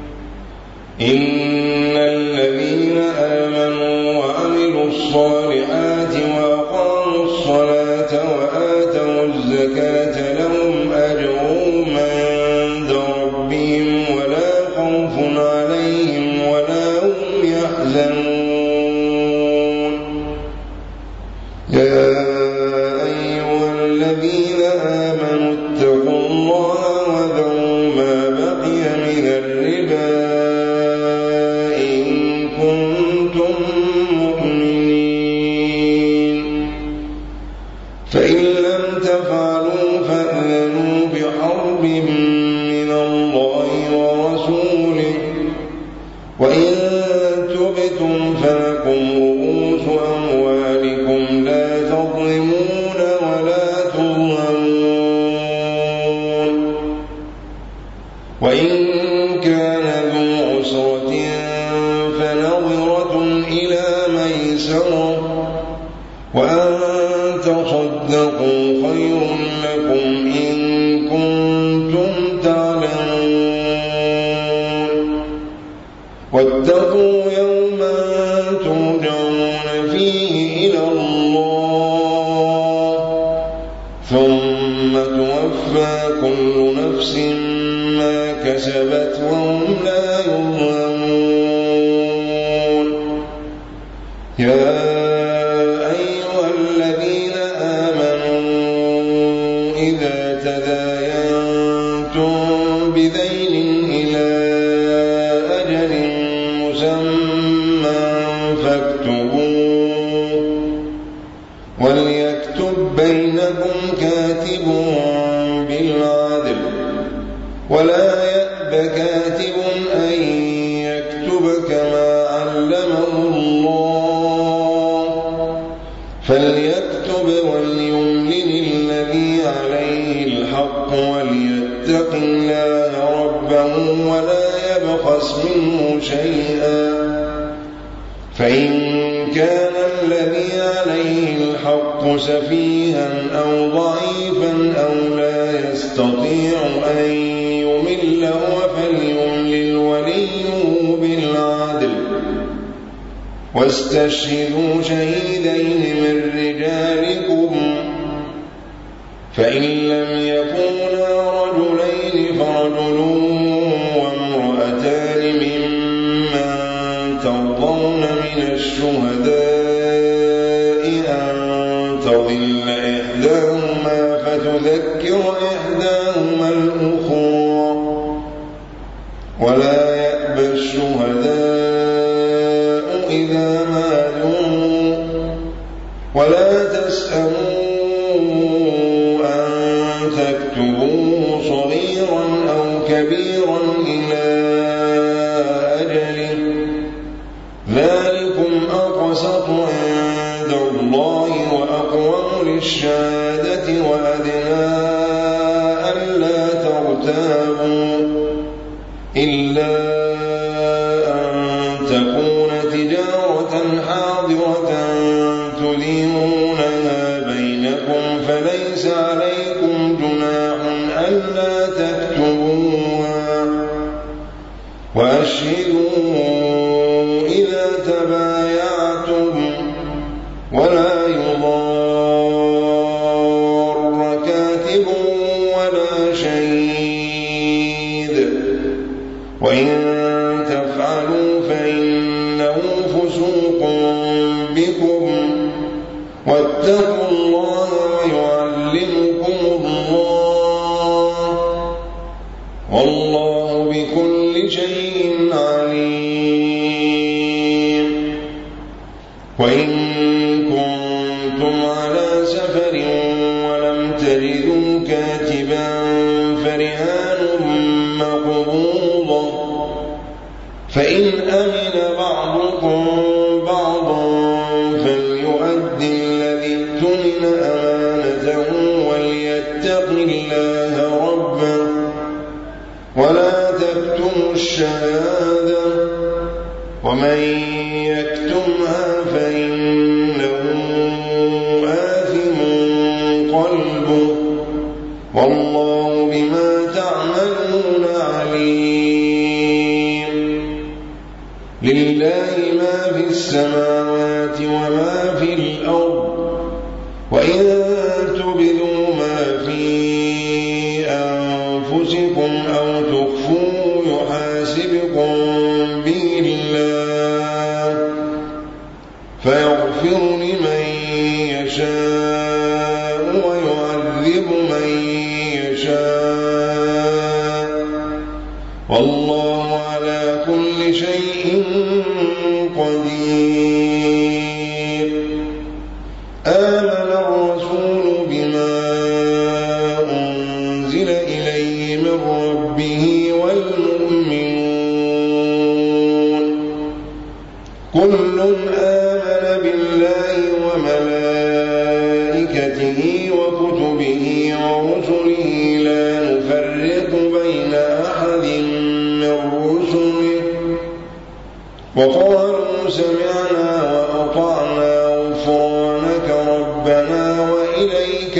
إن الذين آمنوا وعملوا الصالحات وأقاموا الصلاة وآتوا الزكاة لهم أجرهم عند ربهم ولا خوف عليهم ولا هم يحزنون يا أيها الذين آمنوا اتقوا الله وذروا ما بقي من الربا إن كنتم مؤمنين فإن لم تفعلوا فأذنوا بحرب من الله ورسوله وإن تبتم فلكم رؤوس أموالكم لا تظلمون ولا تظلمون وإن كان ذو عسرة فنظرة إلى ميسرة وأن تصدقوا خير لكم إن كنتم تعلمون واتقوا يوما ترجعون فيه إلى الله ثم توفى كل نفس ما كسبت وهم لا يظلمون يا أيها الذين آمنوا إذا تداينتم بدين إلى أجل مسمى فاكتبوه وليكتب بينكم كاتب بالعدل ولا يأب كاتب أن يكتب كما علمه الله فليكتب وليملل الذي عليه الحق وليتق الله ربه ولا يبخس منه شيئا فإن كان الذي عليه الحق سفيها أو ضعيفا أو لا يستطيع أن يمل فليملل وليه بالعدل واستشهدوا شهيدين من رجالكم فإن لم يكونا رجلين فرجل وامرأتان ممن ترضون من الشهداء أن تضل إحداهما فتذكر إحداهما الأخرى ولا يأبى الشهداء إذا ما دعوا ولا تسأموا أن تكتبوه صغيرا أو كبيرا إلى أجله ذلكم أقسط عند الله وأقوم للشهادة وأدنى ألا ترتابوا إلا أن تكون تجارة حاضرة تديرونها بينكم فليس عليكم جناح ألا تكتبوها وأشهدوا إذا تبايعتم ولا يضار كاتب ولا شهيد وإن تفعلوا فإنه فسوق بكم واتقوا الله ويعلمكم الله والله بكل شيء عليم وإن كنتم على سفر ولم تجدوا كاتبا فرهان مقبوضة فإن أمن بعضكم بعضا فليؤدي ومن يكتمها فإنه آثم قلبه والله بما تعملون عليم. لله ما في السماوات وما في الأرض وإن تبدوا ما في أنفسكم أو تخفوه يحاسبكم به الله فيغفر لمن يشاء ويعذب من يشاء والله على كل شيء قدير. آمن الرسول بما أنزل إليه من ربه والمؤمنون كل آمن بالله وملائكته وكتبه ورسله لا نفرق بين أحد من رسله وقالوا سمعنا وأطعنا غفرانك ربنا وإليك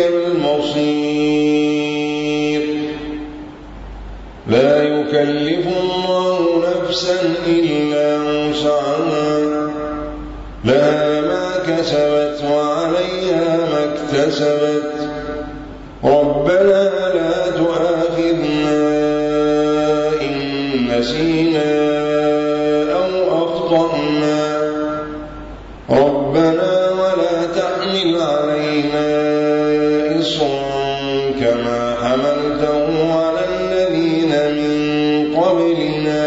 المصير. لا يكلف الله نفسا إلا وسعها لها ما كسبت وعليها ما اكتسبت ربنا لا تؤاخذنا إن نسينا أو أخطأنا ربنا ولا تحمل علينا إصرا كما حملته على الذين من قبلنا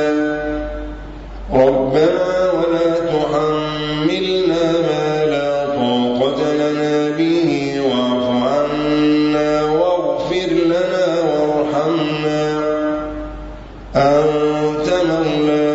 ربنا ولا تحملنا ما لا طاقة لنا به واعف عنا واغفر لنا وارحمنا أنت مولانا